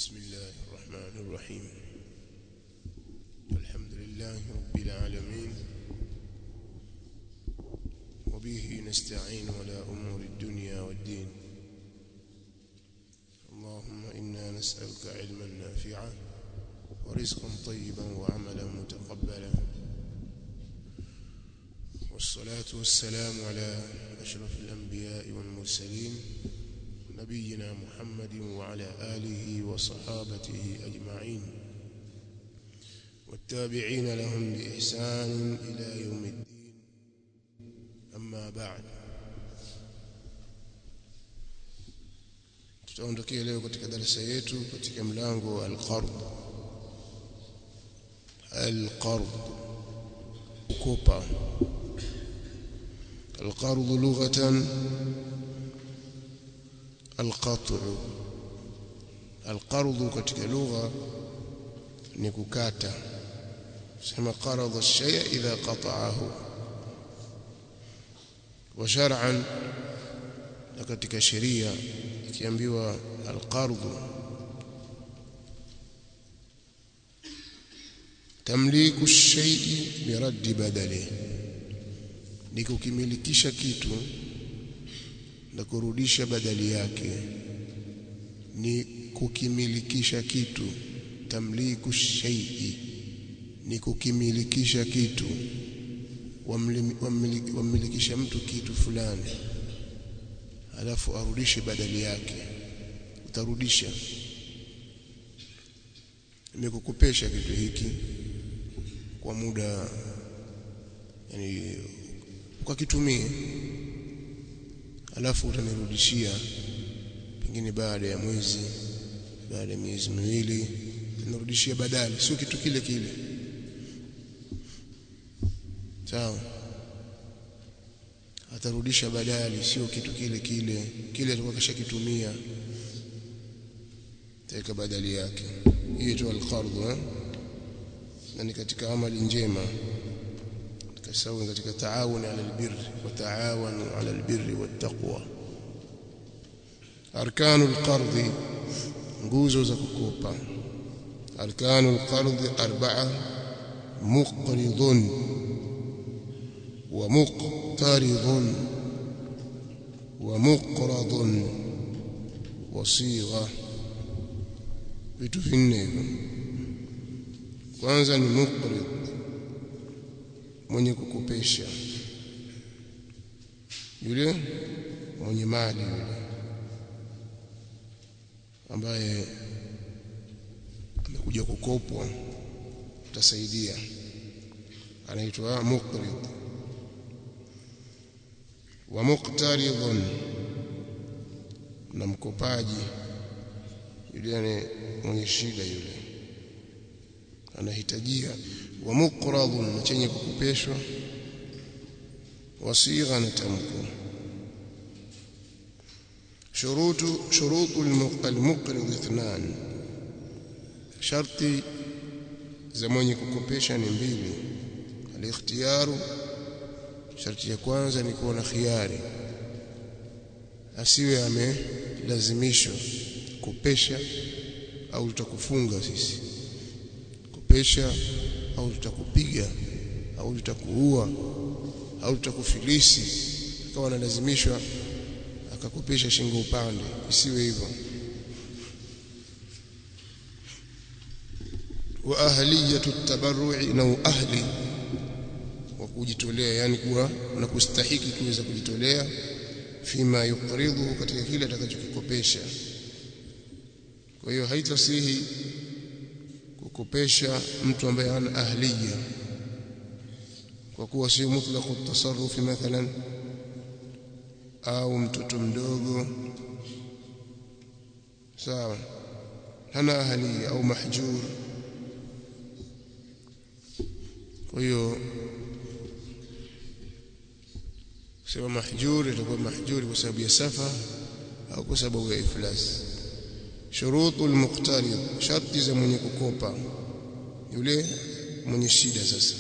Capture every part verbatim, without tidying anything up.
بسم الله الرحمن الرحيم. الحمد لله رب العالمين، وبه نستعين على أمور الدنيا والدين. اللهم إنا نسألك علما نافعا ورزقا طيبا وعملا متقبلا، والصلاة والسلام على أشرف الأنبياء والمرسلين نبينا محمد وعلى آله وصحابته أجمعين والتابعين لهم بإحسان إلى يوم الدين. أما بعد، tutaondokea leo katika darasa yetu katika mlango al-qard. Al-qard kukopa. Al-qard lughatan al-qat'u. Al-qard katika lugha ni kukata. Sema qarada ash-shay'a idha qata'ahu. Wa shar'an, na katika sheria ikiambiwa al-qard tamliku ash-shay'i bi raddi badali, ni kukimilikisha kitu na kurudisha badali yake. Ni kukimilikisha kitu, tamliku shay'i ni kukimilikisha kitu, wamilikisha mtu kitu fulani alafu arudishe badali yake. Utarudisha, nimekukopesha kitu hiki kwa muda, yani ukakitumia, alafu utanirudishia pengine baada ya mwezi, baada ya miezi miwili, utanirudishia badali, sio kitu kile kile. Sawa? Atarudisha badali, sio kitu kile kile kile atakuwa kashakitumia, taweka badali yake. Hiyo tu al-qard, eh, na ni katika amali njema, kasawa katika taawun ala albirr wa taawanu ala albirri wattaqwa. Arkanu alqard, nguzo za kukopa. Arkanu alqard arba'a: muqridun wa muqtaridun wa muqradun wa sigha. Vitu vinne. Kwanza ni muqrid, mwenye kukopesha, yule mwenye mali, yule ambaye amekuja kukopwa, utasaidia, anaitwa muqrid. Wa muqtaridun, na mkopaji, yule mwenye shida, yule anahitajia. Wa muqradun, na chenye kukopeshwa. Wasigha, na tamko. shurutu shurutu al-muqrid ithnan, sharti za mwenye kukopesha ni mbili. Al-ikhtiyaru, sharti ya kwanza ni kuwa na khiari, asiwe amelazimishwa kopesha au tutakufunga sisi, kopesha au tutakupiga au tutakuua au tutakufilisi, akawa analazimishwa akakopesha shingo upande. Isiwe hivyo. Wa ahliyatu tabarru'i, na ahli wa kujitolea, yani kuwa na kustahiki kuweza kujitolea, fima yuqridu, katika kile atakachokikopesha. Kwa hiyo haitasihi kukopesha mtu ambaye hana ahliya, kwa kuwa si mutlaqu tasarrufi mathalan, au mtoto mdogo, sawa, hana ahliya, au mahjur. Kwa hiyo kusema mahjur, itakuwa mahjuri kwa sababu ya safa au kwa sababu ya iflas. Shurutul muqtarid, sharti za mwenye kukopa, yule mwenye shida. Sasa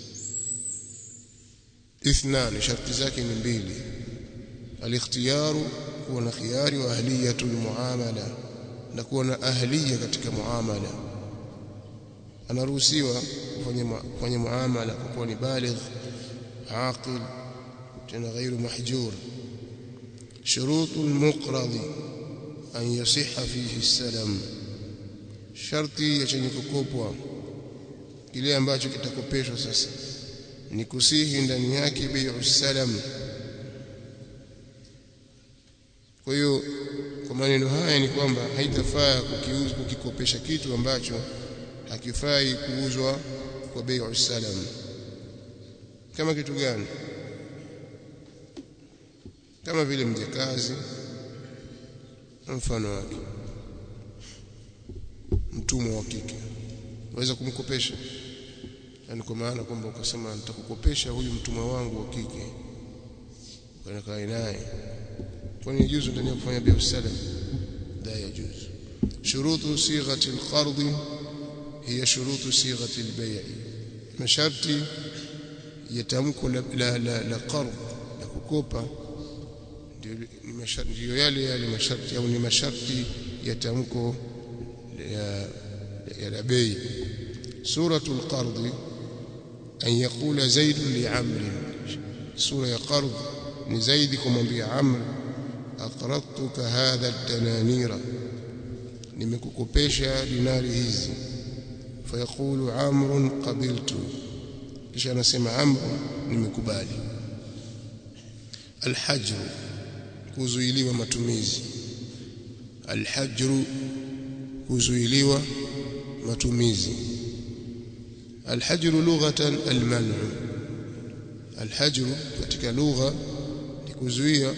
ithnan, sharti zake ni mbili. Al-ikhtiyaru, kuwa na khiyari. Wa ahliyatul muamala, na kuwa na ahliya katika muamala. Anaruhusiwa kufanya kufanya muamala kwa kuwa ni baligh aqil tena ghairu mahjur. shurutu al-muqradi an yasihha fihi as-salam, sharti ya chenye kukopwa kile ambacho kitakopeshwa sasa ni kusihi ndani yake bai'u salam. Kwa hiyo kwa maneno haya ni kwamba haitafaa kukiuza kukikopesha kitu ambacho hakifai kuuzwa kwa bai'u salam. Kama kitu gani? Kama vile mjakazi mfano wake, mtumwa wa kike waweza kumkopesha, yani kwa maana kwamba ukasema nitakukopesha huyu mtumwa wangu wa kike ukakaa naye, kwani yajuzu ndani ya kufanya bai'u salam? La yajuzu. shurutu sighati al-qard hiya shurutu sighati al-bay', masharti ya tamko la la la qard la kukopa ni masharti yale yale masharti au ni masharti ya tamko ya ya la bei. suratul qard an yaqula zaid li amr, sura ya qard ni zaidi kumwambia amr aqradtuka hadha ad-dananira, nimekukopesha dinari hizi. fayaqulu amr qabiltu, kisha anasema amr nimekubali. alhajr kuzuiliwa matumizi, alhajru kuzuiliwa matumizi. alhajru lughatan alman'u, alhajru katika lugha ni kuzuia,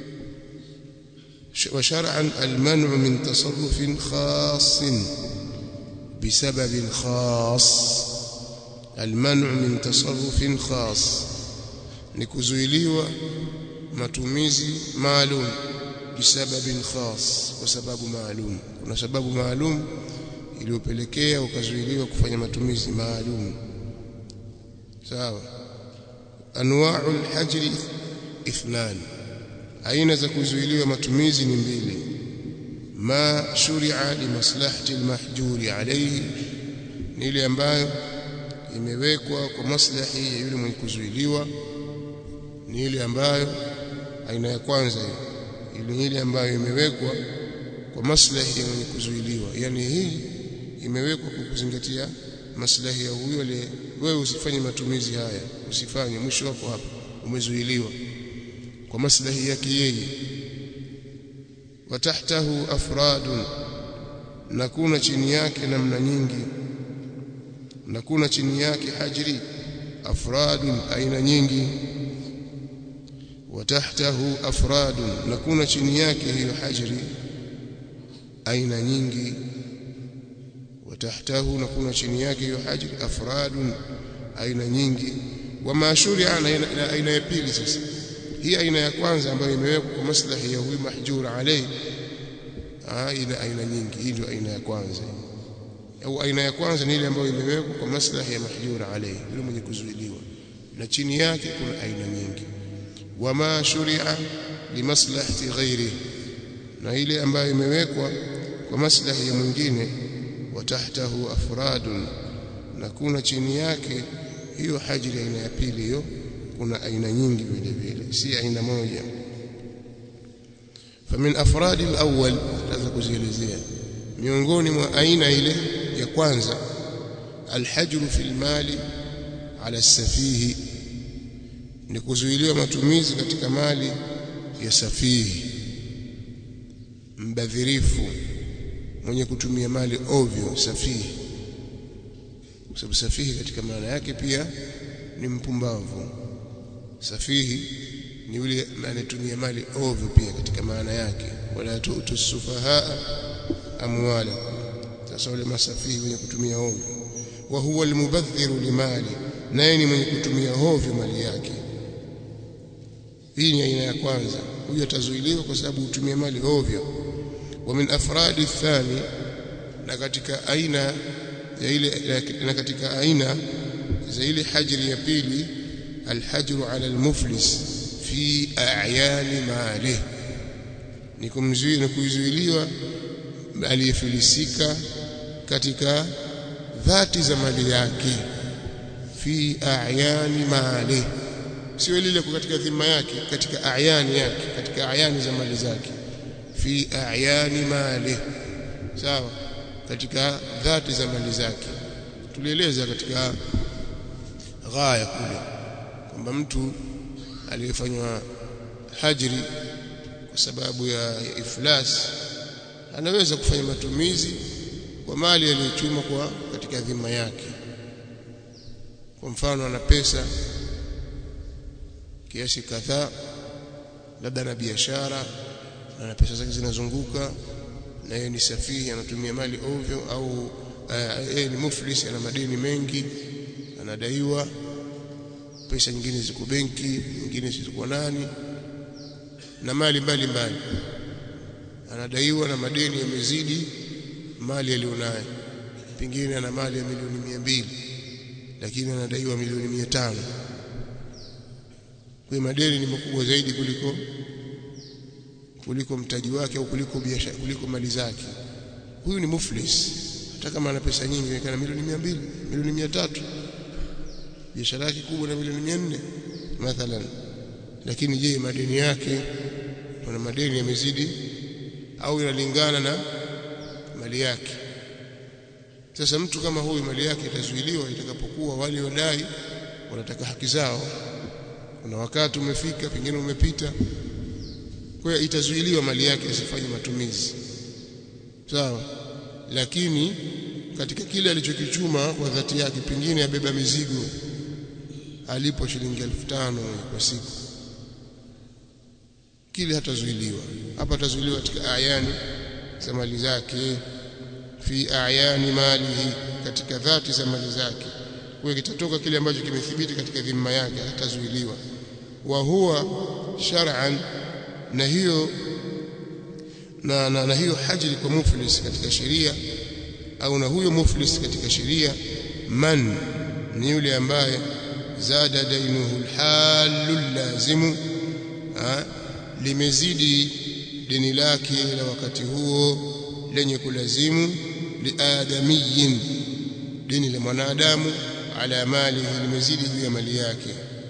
wa shar'an alman'u min tasarrufin khassin bisababin khas. alman'u min tasarrufin khas ni kuzuiliwa matumizi maalum bisababin khas, kwa sababu maalum. Kuna sababu maalum iliyopelekea ukazuiliwa kufanya matumizi maalum. sawa. anwa'ul hajri ithnan, aina za kuzuiliwa matumizi ni mbili. ma shuri'a li maslahati al-mahjuri alayhi, ni ile ambayo imewekwa kwa maslahi ya yule mwenye kuzuiliwa. ni ile ambayo aina ya kwanza ile ile ambayo imewekwa kwa maslahi ya mwenye kuzuiliwa, yani hii imewekwa kwa kuzingatia maslahi ya huyo ile. Wewe usifanye matumizi haya, usifanye, mwisho wako hapa umezuiliwa kwa maslahi yake yeye. wa tahtahu afradun, na kuna chini yake namna nyingi, na kuna chini yake hajri afradun, aina nyingi. wa tahtahu afradun, na kuna chini yake hiyo hajri aina nyingi. wa tahtahu, na kuna chini yake hiyo hajri afradun, aina nyingi. wa mashuri'a, na aina ya pili sasa. hii aina ya kwanza ambayo imewekwa kwa maslahi ya huyu mahjur alayhi, aina aina nyingi. hii ndio aina ya kwanza, au aina ya kwanza ni ile ambayo imewekwa kwa maslahi ya mahjur alayhi, yule mwenye kuzuiliwa, na chini yake kuna aina nyingi. wama shuri'a limaslahati ghairi, na ile ambayo imewekwa kwa maslahi ya mwingine. wa tahtahu afradun, na kuna chini yake hiyo hajri aina ya pili, hiyo kuna aina nyingi vile vile, si aina moja. famin afradi alawwal, lazima kuzielezea miongoni mwa aina ile ya kwanza. alhajru fil mali ala safihi, ni kuzuiliwa matumizi katika mali ya safihi, mbadhirifu, mwenye kutumia mali ovyo. safihi, kwa sababu safihi katika maana yake pia ni mpumbavu. safihi ni yule anayetumia mali ovyo pia katika maana yake. wala tu'tu sufahaa amwala, sasa wale masafihi wenye kutumia ovyo. wa huwa almubadhiru limali, naye ni mwenye kutumia ovyo mali yake. hii ni aina ya kwanza, huyo atazuiliwa kwa sababu hutumia mali ovyo. wa min afradi thani, na katika aina ya ile, na katika aina za ile hajri ya pili. alhajru ala almuflis fi a'yani mali, ni kumzuia na kuzuiliwa aliyefilisika katika dhati za mali yake, fi a'yani mali, sio lile katika dhima yake, katika a'yani yake, katika a'yani za mali zake, fi a'yani mali, sawa, katika dhati za mali zake. Tulieleza katika ghaya kule kwamba mtu aliyefanywa hajri kwa sababu ya iflas anaweza kufanya matumizi kwa mali aliyochuma kwa katika dhima yake. Kwa mfano ana pesa kiasi kadhaa, labda na biashara na ana pesa zake zinazunguka, na yeye ni safihi, anatumia mali ovyo, au yeye ni muflis, ana madeni mengi, anadaiwa pesa, nyingine ziko benki, nyingine ziko nani, na mali mbalimbali, anadaiwa na madeni yamezidi mali alionayo. Pengine ana mali ya milioni mia mbili lakini anadaiwa milioni mia tano. Kwa madeni ni makubwa zaidi kuliko kuliko mtaji wake au kuliko biashara, kuliko mali zake. Huyu ni muflis, hata kama ana pesa nyingi, kana milioni mia mbili, milioni mia tatu, biashara yake kubwa na milioni mia nne mathalan, lakini je, madeni yake, kuna madeni yamezidi au yanalingana na mali yake? Sasa mtu kama huyu mali yake itazuiliwa itakapokuwa wale wadai wanataka haki zao. Kuna wakati umefika, pengine umepita, kwa hiyo itazuiliwa mali yake isifanye matumizi, sawa. Lakini katika kile alichokichuma kwa dhati yake, pengine abeba mizigo, alipo shilingi elfu tano kwa siku, kile hatazuiliwa. Hapa atazuiliwa katika ayani za mali zake, fi ayani malihi, katika dhati za mali zake. Kwa hiyo kitatoka kile ambacho kimethibiti katika dhima yake, hatazuiliwa. Wa huwa shar'an, na hiyo na, na, na hiyo hajri kwa muflis katika sheria, au na huyo muflis katika sheria, man ni yule ambaye zada dainuhu alhalu lazimu, limezidi deni lake la wakati huo lenye kulazimu, liadamiyin, deni la mwanadamu, ala malihi, limezidi juu ya mali yake.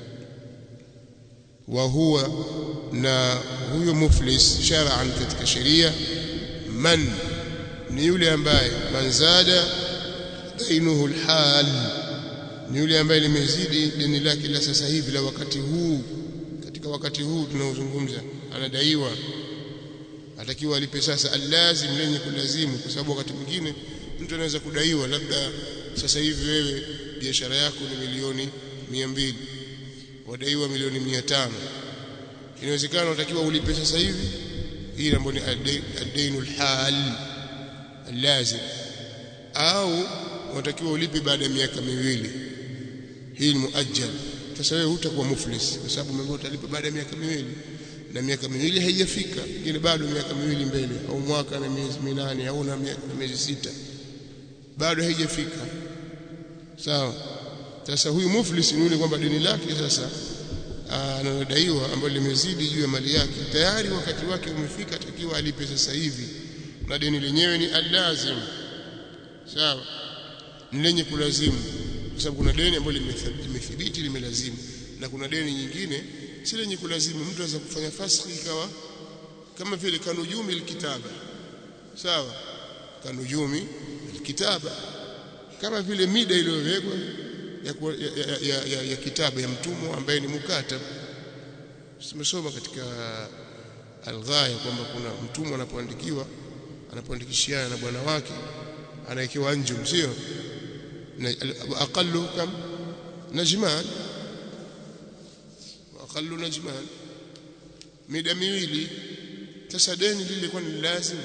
Wa huwa, na huyo muflis shar'an katika sheria, man ni yule ambaye man zada dainuhu alhal, ni yule ambaye limezidi deni lake la sasa hivi la wakati huu, katika wakati huu tunaozungumza, anadaiwa, atakiwa alipe sasa alazim, lenye kulazimu. Kwa sababu wakati mwingine mtu anaweza kudaiwa, labda sasa hivi wewe biashara yako ni milioni mia mbili, wadaiwa milioni mia tano. Inawezekana utakiwa ulipe sasa hivi, hii ndio ni ad-dainul hal alazim, au utakiwa ulipe baada ya miaka miwili, hii ni muajjal. Sasa wewe hutakuwa muflis kwa sababu umeambiwa utalipa baada ya miaka miwili, na miaka miwili haijafika, ingine bado miaka miwili mbele, au mwaka na miezi minane, au na miezi sita, bado haijafika, sawa. Sasa huyu muflis ni yule kwamba deni lake sasa anadaiwa ambalo limezidi juu ya mali yake, tayari wakati wake umefika, atakiwa alipe sasa hivi, na deni lenyewe ni alazim, sawa, ni lenye kulazimu. Kwa sababu kuna deni ambalo limethibiti limelazimu, na kuna deni nyingine si lenye kulazimu. Mtu anaweza kufanya fasakhi ikawa kama vile kanujumi alkitaba, sawa, kanujumi alkitaba, kama vile mida iliyowekwa ya, ya, ya, ya, ya kitabu ya mtumwa ambaye ni mukatab. Tumesoma katika Al-Ghaya kwamba kuna mtumwa anapoandikiwa, anapoandikishiana na bwana wake, anawekewa anjum, sio aqallu kam najman, aqallu najman, mida miwili. Sasa deni lile kwa ni lazim,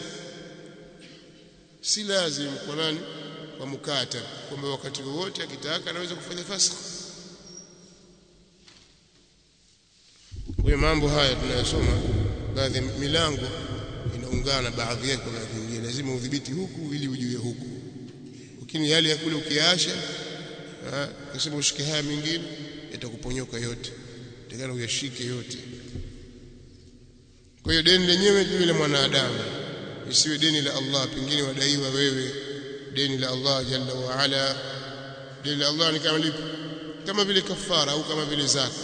si lazim kwa nani? Kwa mukata, kwamba wakati wote akitaka anaweza kufanya fasakh. Kwa mambo haya tunayosoma, baadhi milango inaungana baadhi yake kwa baadhi nyingine, lazima udhibiti huku ili ujue huku. Lakini yale ya kule ukiacha, ukisema ushike haya mengine yatakuponyoka yote, takana uyashike yote. Kwa hiyo deni lenyewe ni yule mwanadamu, isiwe deni la Allah pengine wadaiwa wewe deni la Allah jalla wa ala. Deni la Allah ni kama lipi? Kama vile kafara au kama vile zaka,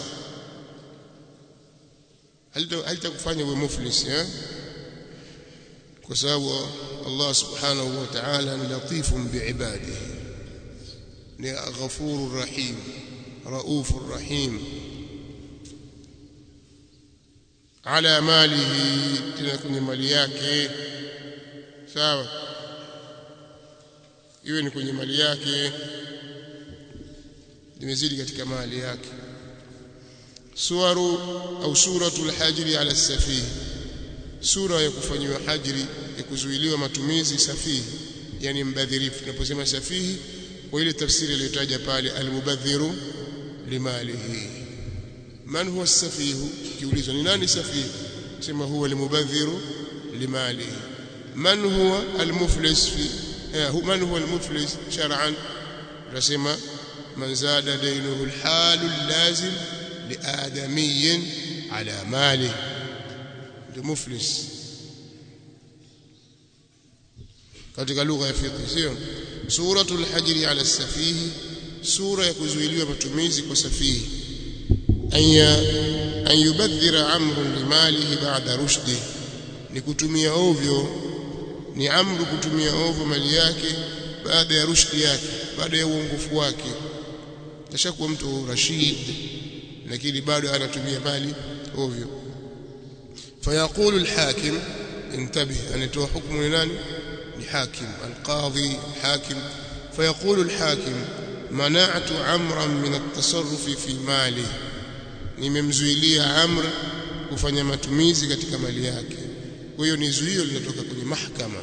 halitakufanya uwe muflis eh, kwa sababu Allah subhanahu wa ta'ala ni latifun biibadihi, ni ghafurur rahim raufur rahim. Ala malihi, tena kwenye mali yake, sawa, iwe ni kwenye mali yake, limezidi katika mali yake. Suwaru au suratul hajri ala safih, sura ya kufanywa hajri, ya kuzuiliwa matumizi safihi, yani mbadhirifu. Tunaposema safihi kwa ile tafsiri iliyotaja pale, almubadhiru limalihi. Man huwa safihu? Kiulizwa ni nani safihi, sema huwa almubadhiru limalihi. Man huwa almuflis fi man huwa almuflis shar'an? Tunasema man zada daynuhu alhalu allazim liadamiyyin ala malihi, ndio muflis katika lugha ya fiqh, sio? Suratul hajri ala safihi, sura ya kuzuiliwa matumizi kwa safihi. Aya an yubadhira amrun limalihi ba'da rushdi, ni kutumia ovyo, ni amru kutumia ovyo mali yake baada ya rushdi yake, baada ya uongofu wake. Tashakuwa mtu rashid lakini bado anatumia mali ovyo. Fayaqulu alhakim, intabih, anatoa hukumu ni nani? Ni hakim, alqadhi, hakim. Fayaqulu alhakim mana'tu amran min at-tasarrufi fi mali, nimemzuilia amr kufanya matumizi katika mali yake. Kwa hiyo ni zuio linatoka kwenye mahakama,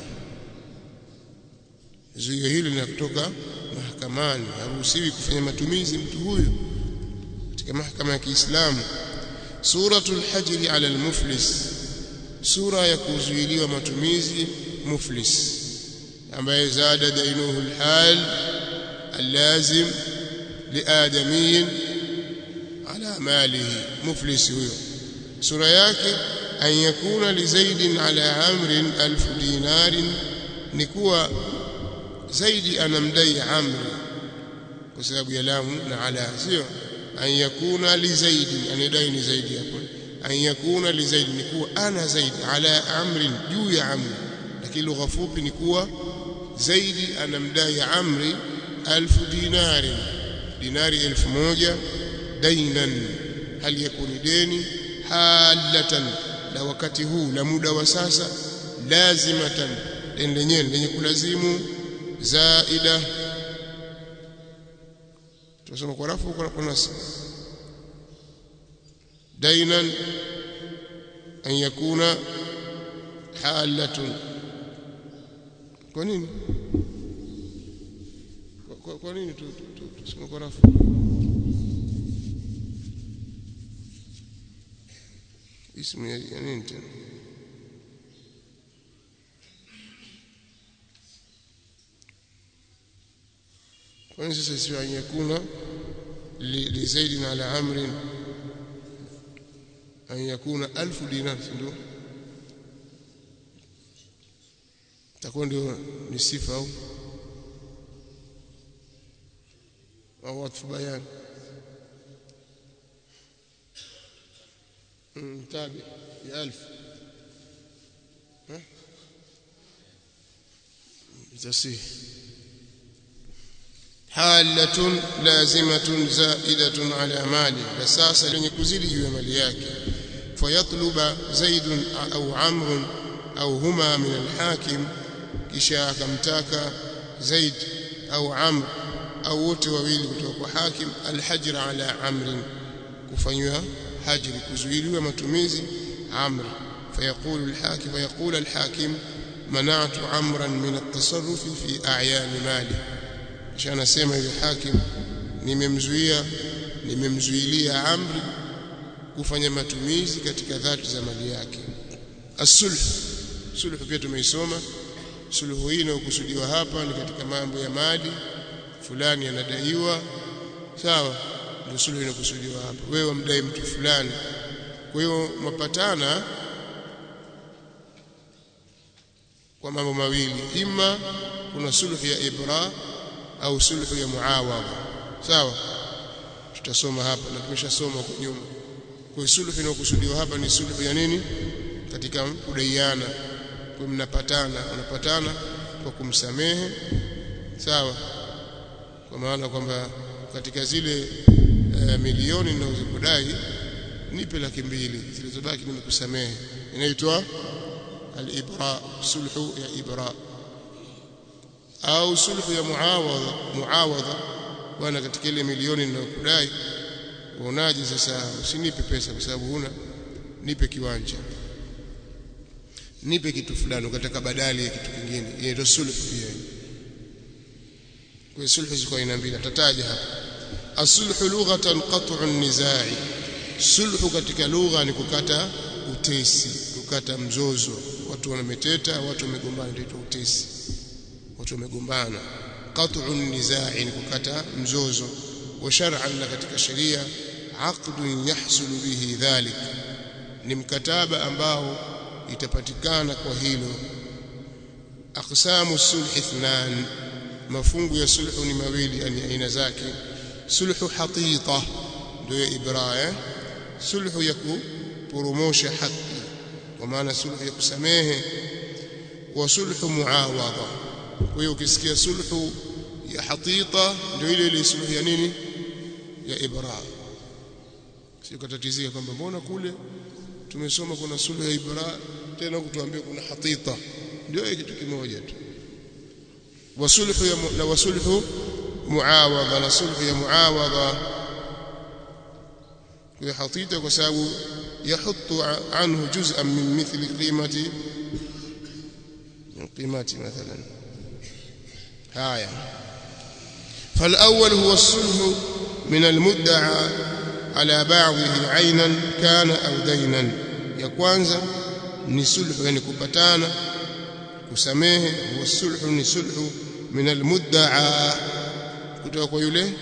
zuio hili linatoka mahakamani, haruhusiwi kufanya matumizi mtu huyu katika mahakama ya Kiislamu. Suratul hajri ala almuflis, sura ya kuzuiliwa matumizi muflis, ambaye zada dainuhu alhal allazim liadamiyyin ala malihi. Muflis huyo sura yake an yakuna li zaidin ala amrin alf dinarin, ni kuwa zaidi anamdai amri kwa sababu ya lamu na ala, sio an yakuna li zaidin, anadai ni zaidi hapo. An yakuna li zaidin ni kuwa ana zaidi, ala amrin, juu ya amri, lakini lugha fupi ni kuwa zaidi anamdai amri alf dinarin, dinari elfu moja, dainan, hali yakuni deni, halatan, la wakati huu, la muda wa sasa, lazimatan, deni lenyewe lenye kulazimu, zaida. Tunasema kwa rafu kwa nasb, dainan an yakuna halatun. Kwa nini kwa, kwa nini tuseme kwa rafu? Ismu ya nini tena? Kwa nini sasa sio an yakuna li zaidin ala amrin, an yakuna alfu dinar, ndio takuwa ndio ni sifa au au watfu bayan tabi ya alf, ha tasih. Halatun lazimatun zaidatun ala mali, la sasa lenye kuzidi juu ya mali yake. Fayatluba zaidun au amrun au huma min alhakim, kisha akamtaka zaid au amr au wote wawili kutoka kwa hakim, alhajr ala amrin, kufanywa hajri, kuzuiliwa matumizi amr. Fayaqulu alhakim fayaqulu alhakim mana'tu amran min at-tasarruf fi a'yan mali, kisha anasema yule hakim, nimemzuia nimemzuilia amri kufanya matumizi katika dhati za mali yake. As-sulh, sulh pia tumeisoma. Sulhu hii inayokusudiwa hapa ni katika mambo ya mali, fulani anadaiwa, sawa, ndio sulhu inayokusudiwa hapa. Wewe wamdai mtu fulani, kwa hiyo mapatana kwa mambo mawili, ima kuna sulhu ya ibra au sulhu ya muawadha. Sawa, tutasoma hapa na tumeshasoma huko nyuma. Kwa sulhu inayokusudiwa hapa ni sulhu ya nini? Katika kudaiana, kwa mnapatana, unapatana kwa kumsamehe. Sawa, kwa maana kwamba katika zile uh, milioni ninazokudai nipe laki mbili, zilizobaki nimekusamehe. Inaitwa al-ibra, sulhu ya ibra. Au sulhu ya muawadha, muawadha bwana, katika ile milioni ninayokudai unaje sasa, usinipe pesa kwa sababu huna, nipe kiwanja, nipe kitu fulani, ukataka badali ya kitu kingine. Inaitwa sulhu pia. Kwa sulhu ziko aina mbili, tataja hapa. As-sulhu lughatan qat'u an-nizai, sulhu katika lugha ni kukata utesi, kukata mzozo. Watu wanameteta, watu wamegombana, ndio utesi. Watu wamegombana, qat'u an-nizai ni kukata mzozo. Wa shar'an, na katika sheria, aqdun yahsulu bihi dhalik, ni mkataba ambao itapatikana kwa hilo. Aqsamu sulh ithnan, mafungu ya sulhu ni mawili, yani aina zake. Sulhu hatita ndio ibra, sulhu ya kuporomosha haki, kwa maana sulhu ya kusamehe. Wa sulhu muawadha, kwa hiyo ukisikia sulhu ya hatita ndio ile ile sulhu ya nini? Ya ibra. Sio katatizia kwamba mbona kule tumesoma kuna sulhu ya ibra, tena kutuambia kuna hatita. Ndio kitu kimoja tu. Wasulhu ya na wasulhu muawadha, na sulhu ya muawadha kwa hatita, kwa sababu yahutu anhu juz'an min mithli qimati qimati mathalan. haya فالأول هو الصلح من المدعى على بعضه عينا كان أو دينا. ya kwanza ni sulhu, yani kupatana kusamehe. Huwa sulhu ni sulhu min almudda'a, kutoka kwa yule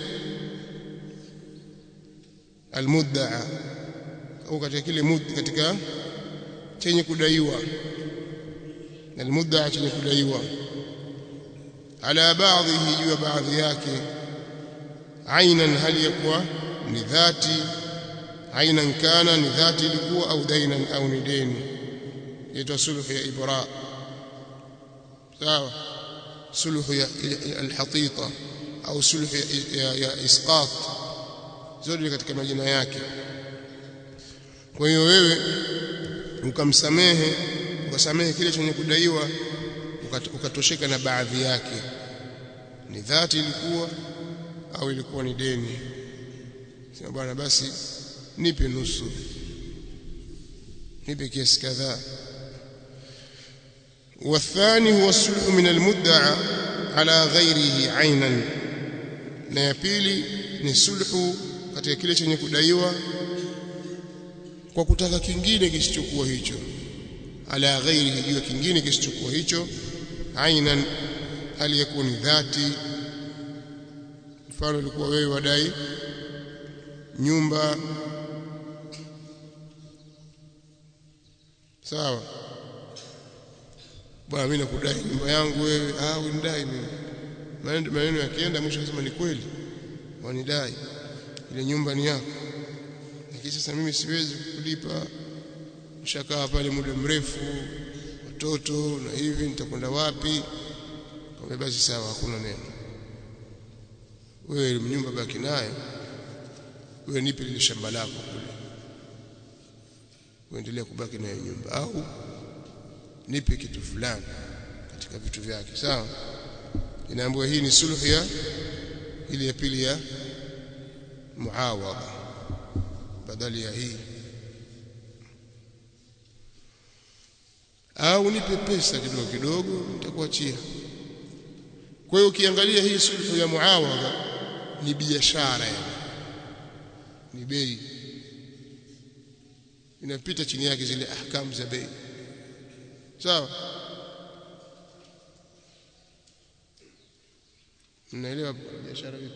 almudda'a, au katika kile mud, katika chenye kudaiwa. Almudda'a chenye kudaiwa, ala baadhihi, juu ya baadhi yake. Ainan, hali yakuwa ni dhati. Ainan kana, ni dhati ilikuwa, au dainan, au ni deni. Yaitwa sulhu ya ibra. sawa. Sulhu ya alhatita au sulhu ya, ya isqat, zote katika majina yake. Kwa hiyo wewe ukamsamehe, ukasamehe kile chenye kudaiwa, ukatosheka na baadhi yake, ni dhati ilikuwa au ilikuwa ni deni. Sema bwana, basi nipe nusu, nipe kiasi kadhaa. والثاني هو الصلح من المدعى على غيره عينا, na ya pili ni sulhu katika kile chenye kudaiwa kwa kutaka kingine kisichokuwa hicho. Ala ghairihi, juu kingine kisichokuwa hicho. Ainan, hali yakuni dhati. Mfano, ulikuwa wewe wadai nyumba, sawa. Bwana, mimi nakudai nyumba yangu wewe. Ah, unidai mimi. Maneno yakienda mwisho nasema ni kweli, wanidai ile nyumba ni yako, lakini sasa mimi siwezi kulipa, nishakaa pale muda mrefu, watoto na hivi, nitakwenda wapi? Kwa basi sawa, hakuna neno, wewe nyumba baki nayo, wewe nipe ile shamba lako kule, uendelee kubaki nayo nyumba, au nipe kitu fulani katika vitu vyake, sawa. Inaambiwa hii ni sulhu ya ile ya pili ya muawadha, badali ya hii. Au nipe pesa kidogo kidogo, nitakuachia. Kwa hiyo ukiangalia hii sulhu ya muawadha ni biashara, yani ni bei, inapita chini yake zile ahkamu za bei, sawa. Mnaelewa biashara vipi?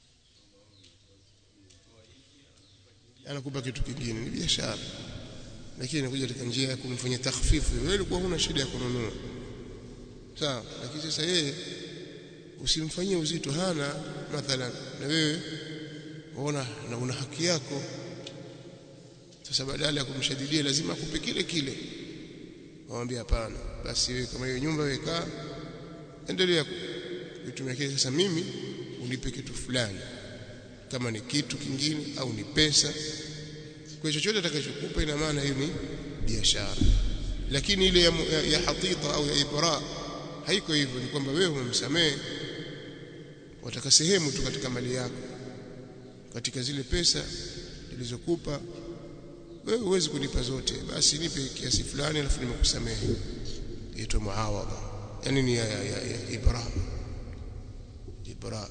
Anakupa kitu kingine, ni biashara. lakini inakuja katika njia ya kumfanyia takhfifu. Wewe ulikuwa huna shida ya kununua, sawa, lakini sasa yeye usimfanyie uzito, hana mathalan, na wewe unaona na una haki yako. Sasa badala ya kumshadidia lazima akupe kile kile, waambie hapana, basi wewe kama hiyo nyumba wewe kaa, endelea kutumia kile. Sasa mimi unipe kitu fulani, kama ni kitu kingine au ni pesa, kwa chochote atakachokupa, ina maana hiyo ni biashara. Lakini ile ya, ya, ya hatita au ya ibra haiko hivyo, ni kwamba wewe umemsamehe, wataka sehemu tu katika mali yako, katika zile pesa nilizokupa wewe huwezi kunipa zote, basi nipe kiasi fulani alafu nimekusamehe. Ito muawadha, yani ni ya, ya, ya, ya ibra. Ibra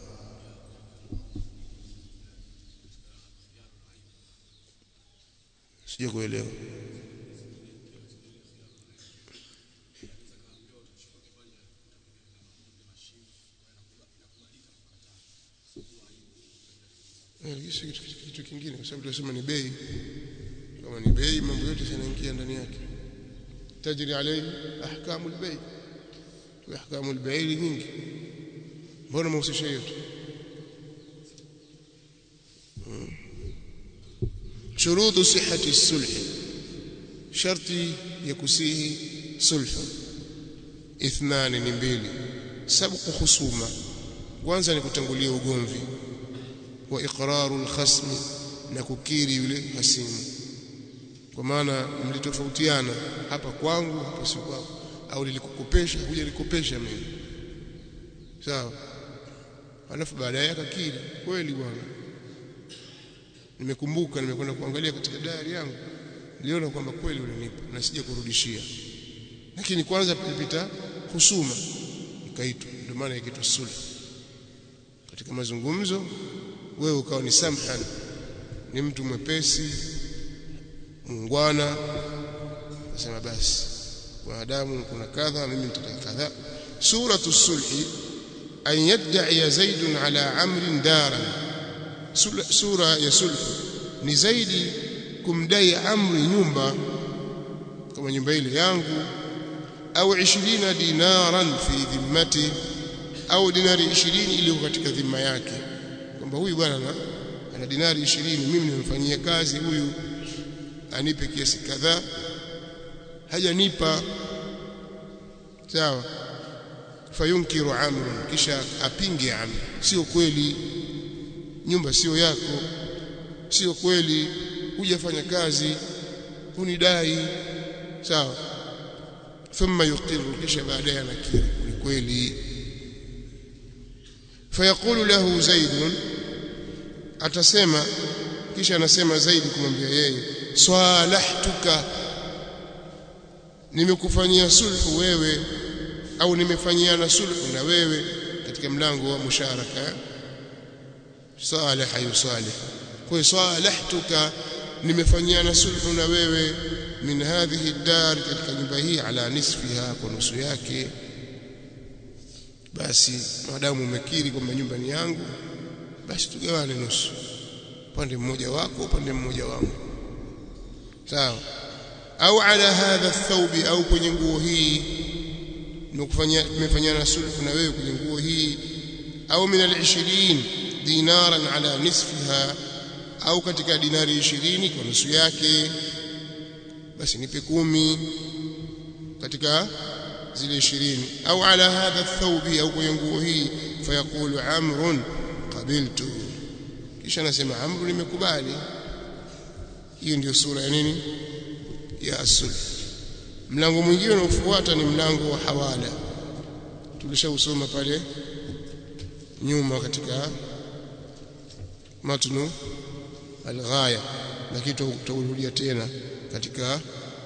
sije kuelewa. Eh, kitu kingine kwa sababu tunasema ni bei. Kama ni bei, mambo yote yanaingia ndani yake. Tajri alayhi ahkamul bay, wa ahkamul bay nyingi. Mbona mhusisha hiyo tu? Shurutu sihhati sulh, sharti ya kusihi sulh ithnani ni mbili. Sabqu khusuma, kwanza ni kutangulia ugomvi, wa iqraru al-khasm, na kukiri yule hasimu, kwa maana mlitofautiana hapa kwangu hapa si kwako, au nilikukopesha huja nikopesha mimi, sawa, alafu baadaye akakiri kweli, bwana nimekumbuka, nimekwenda kuangalia katika diary yangu, niliona kwamba kweli ulinipa na sija kurudishia, lakini kwanza pilipita husuma ikaitwa, ndio maana ikaitwa sulh. Katika mazungumzo wewe ukawa ni samhan, ni mtu mwepesi muungwana, nasema basi wanadamu kuna kadha, mimi nitataka kadha. Suratu sulhi an yad'i zaidun ala amrin daran, sura ya sulh ni zaidi kumdai amri nyumba, kama nyumba ile yangu, au ishirini dinaran fi dhimmati, au dinari ishirini iliyo katika dhima yake, kwamba huyu bwana ana dinari ishirini, mimi nimemfanyia kazi huyu anipe kiasi kadhaa, hajanipa, sawa. Fayunkiru amrun, kisha apinge amri, sio kweli, nyumba sio yako, sio kweli, hujafanya kazi, unidai, sawa. Thumma yuqiru, kisha baadaye anakiri ni kweli. Fayaqulu lahu Zaid, atasema, kisha anasema Zaid kumwambia yeye, swalahtuka, nimekufanyia sulhu wewe, au nimefanyiana sulhu na wewe, katika mlango wa musharaka. Salih yusalih, kwa swalahtuka, nimefanyiana sulhu na wewe, min hadhihi dar, katika nyumba hii, ala nisfiha, kwa nusu yake. Basi maadamu umekiri kwamba nyumba ni yangu, basi tugawane nusu, upande mmoja wako, upande mmoja wangu, sawa. Au ala hadha athawbi, au kwenye nguo hii, nimekufanyia nimefanyana sulhu na wewe kwenye nguo hii. Au min al-ishirin dinaran ala nisfiha, au katika dinari ishirini kwa nusu yake, basi nipe kumi katika zile ishirini. Au ala hadha athawbi, au kwenye nguo hii. Fayaqulu amrun qabiltu, kisha nasema amru, nimekubali. Hiyo ndio sura ya nini? Ya sulh. Mlango mwingine unaofuata ni mlango wa hawala, tulishausoma pale nyuma katika matnu al-ghaya, lakini tutarudia tena katika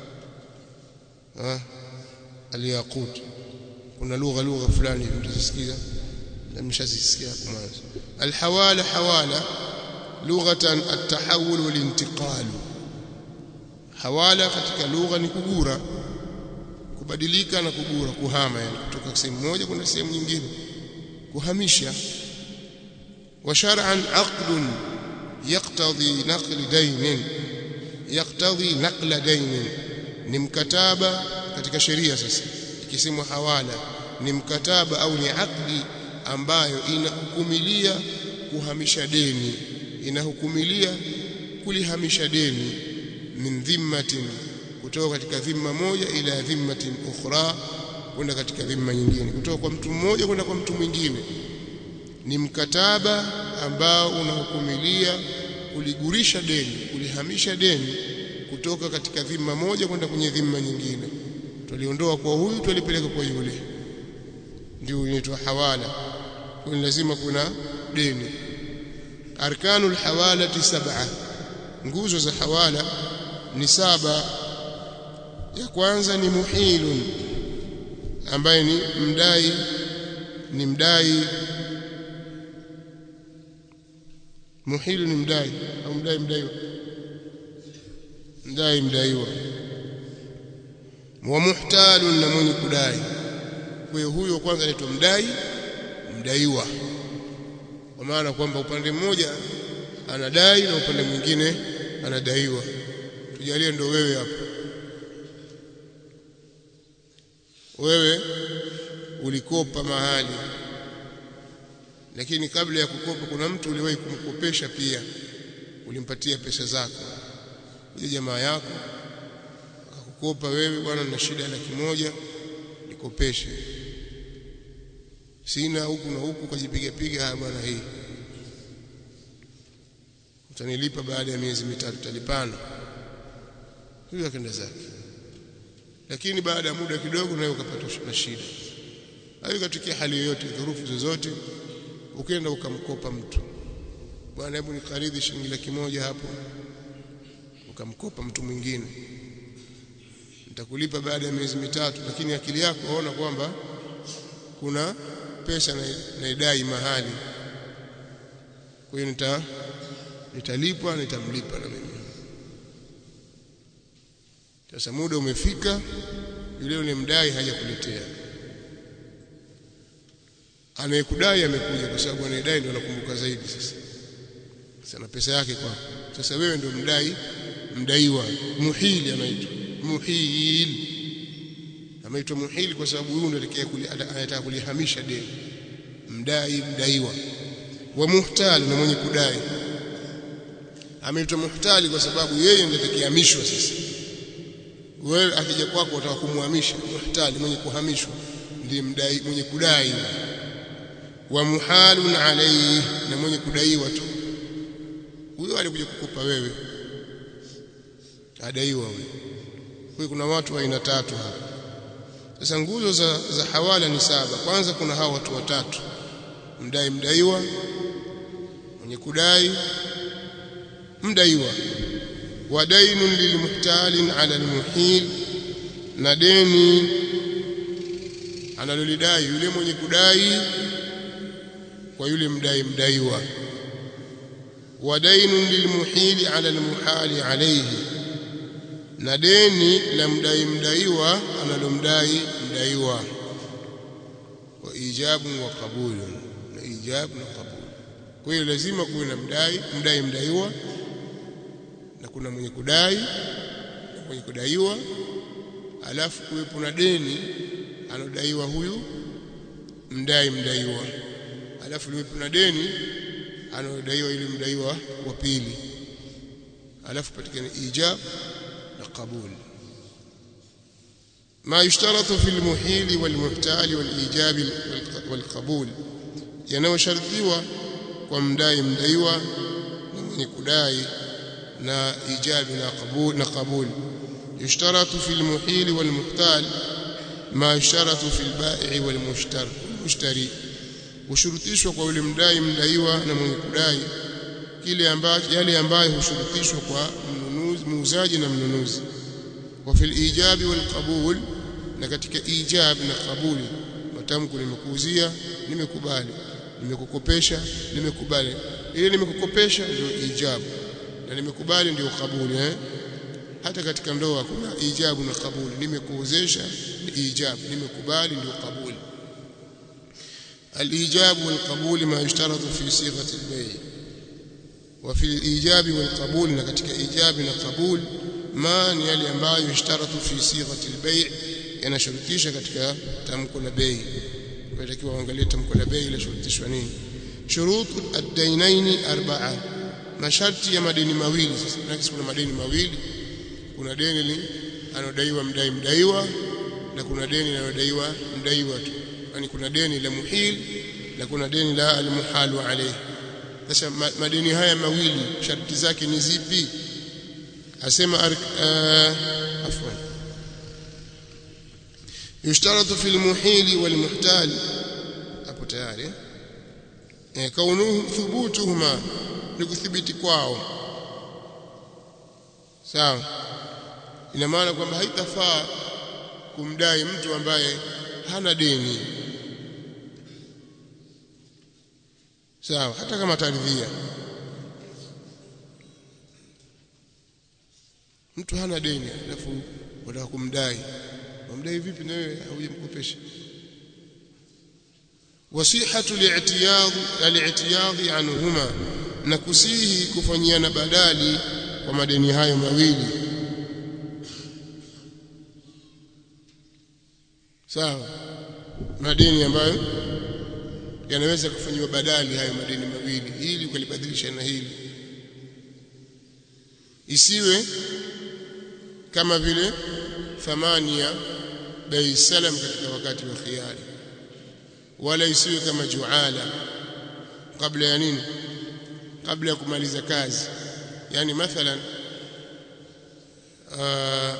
ah al-yaqut. Kuna lugha lugha fulani mtasikia na mshazisikia hapo mwanzo. Al-hawala, hawala lughatan at-tahawul wal-intiqal. Hawala katika lugha ni kugura, kubadilika na kugura, kuhama, yani kutoka sehemu moja kwenda sehemu nyingine, kuhamisha. Wa shar'an aqdun yaqtadi naql dayn, yaktadhi naqla dayn, ni mkataba katika sheria. Sasa ikisemwa hawala ni mkataba au ni akdi ambayo inahukumilia kuhamisha deni, inahukumilia kulihamisha deni, min dhimmatin, kutoka katika dhimma moja ila dhimmatin ukhra, kwenda katika dhimma nyingine, kutoka kwa mtu mmoja kwenda kwa mtu mwingine. Ni mkataba ambao unahukumilia kuligurisha deni, kulihamisha deni kutoka katika dhimma moja kwenda kwenye dhimma nyingine. Tuliondoa kwa huyu tulipeleka kwa yule, ndio inaitwa hawala. Kwa lazima kuna deni. Arkanul hawalati sab'a, nguzo za hawala ni saba. Ya kwanza ni muhilun, ambaye ni mdai, ni mdai. Muhilu ni mdai au mdai mdaiwa? Mdai mdaiwa. Wa muhtalun, na mwenye kudai. Kwa hiyo huyo kwanza anaitwa mdai, mdaiwa, kwa maana kwamba upande mmoja anadai na upande mwingine anadaiwa. Tujalie ndo wewe hapo, wewe ulikopa mahali, lakini kabla ya kukopa kuna mtu uliwahi kumkopesha pia, ulimpatia pesa zako. Ile jamaa yako akakukopa wewe, bwana nina shida laki moja nikopeshe, sina huku na huku, kajipiga piga, haya bwana, hii utanilipa baada ya miezi mitatu, talipana. Huyo akaenda zake, lakini baada ya muda kidogo naye ukapata na shida. Hayo katika hali yoyote, dhurufu zozote, ukaenda ukamkopa mtu, bwana hebu nikaridhi shilingi laki moja hapo, ukamkopa mtu mwingine, nitakulipa baada ya miezi mitatu, lakini akili yako waona kwamba kuna pesa naidai mahali, kwa hiyo nita nitalipwa nitamlipa na mimi. Sasa muda umefika, yule yule mdai hajakuletea, anayekudai amekuja, kwa sababu anayedai ndio anakumbuka zaidi. Sasa sana pesa yake kwa sasa, wewe ndio mdai, mdaiwa. Muhili anaitwa muhil, anaitwa muhili kwa sababu huyu ndiye anataka kulihamisha deni. Mdai, mdaiwa. Wa muhtal, na mwenye kudai. Ameitwa muhtali kwa sababu yeye ndiye atakayehamishwa. Sasa wewe akija kwako utaka kumhamisha, muhtali mwenye kuhamishwa ndiye mdai, mwenye kudai. Wa muhalun alayhi, na mwenye kudaiwa tu, huyo alikuja kukupa wewe, adaiwa wewe. Kwa kuna watu wa aina tatu hapa. Sasa nguzo za, za hawala ni saba. Kwanza kuna hao watu watatu, mdai, mdaiwa, mwenye kudai, mdaiwa. Wa dainun lilmuhtalin ala almuhil, na deni analolidai yule mwenye kudai kwa yule mdai, mdaiwa. Wa dainun lilmuhili ala almuhali alayhi, na deni la mdai, mdaiwa analomdai mdaiwa. Wa ijabu wa qabul, na ijabu na qabul. Kwa hiyo lazima kuwe na mdai, mdai, mdaiwa, na kuna mwenye kudai na mwenye kudaiwa, alafu kuwepo na deni anodaiwa huyu mdai, mdaiwa, alafu liwepo na deni anodaiwa yule mdaiwa wa pili, alafu patikane ijab na qabul. ما يشترط في المحيل والمحتال والإيجاب والقبول، yanayoshartiwa kwa mdai, mdaiwa, na mwenye kudai, na ijabi na qabul na qabul. Yushtaratu fi al-muhil wal-muhtal ma yushtaratu fi al-ba'i wal-mushtari mushtari, ushurutishwa kwa yule mdai, mdaiwa, na mwenye kudai kile ambacho, yale ambayo hushurutishwa kwa mnunuzi, muuzaji na mnunuzi. Wa fi al-ijabi wal-qabul, na katika ijab na qabuli, matamko nimekuuzia, nimekubali, nimekukopesha, nimekubali. Ile nimekukopesha ndio ijabu, na nimekubali ndio kabuli. Eh, hata katika ndoa kuna ijabu na kabuli. Nimekuozesha ni ijabu, nimekubali ndio kabuli. Al-ijabu wal qabul ma yushtaratu fi sighati al-bay', wa fil ijabi wal qabul na katika ijabi na qabul ma ni yale ambayo ishtaratu fi sighati al-bay' yanashurutisha katika tamko la bei inatakiwa uangalie tamko la bei linashurutishwa nini shurutu ad-dainaini arba'a masharti ya madeni mawili sasa na kuna madeni mawili kuna deni anodaiwa mdai mdaiwa na kuna deni linalodaiwa mdaiwa tu yani kuna deni la muhil na kuna deni la al-muhalu alayhi sasa madeni haya mawili sharti zake ni zipi asema afwan yushtaratu fil muhil wal muhtal hapo tayari eh kaunuhu thubutuhuma ni kuthibiti kwao sawa ina maana kwamba haitafaa kumdai mtu ambaye hana deni sawa hata kama taridhia mtu hana deni alafu unataka kumdai umdai vipi na wewe hujamkopesha wasihatu li'tiyad al-i'tiyad anhuma na kusihi kufanyiana badali kwa madeni hayo mawili sawa madeni ambayo yanaweza kufanywa badali hayo madeni mawili ili kulibadilisha na hili isiwe kama vile thamani ya bei salam katika wakati wa khiyari wala isiwe kama juala kabla ya nini kabla ya kumaliza kazi yani mathalan uh,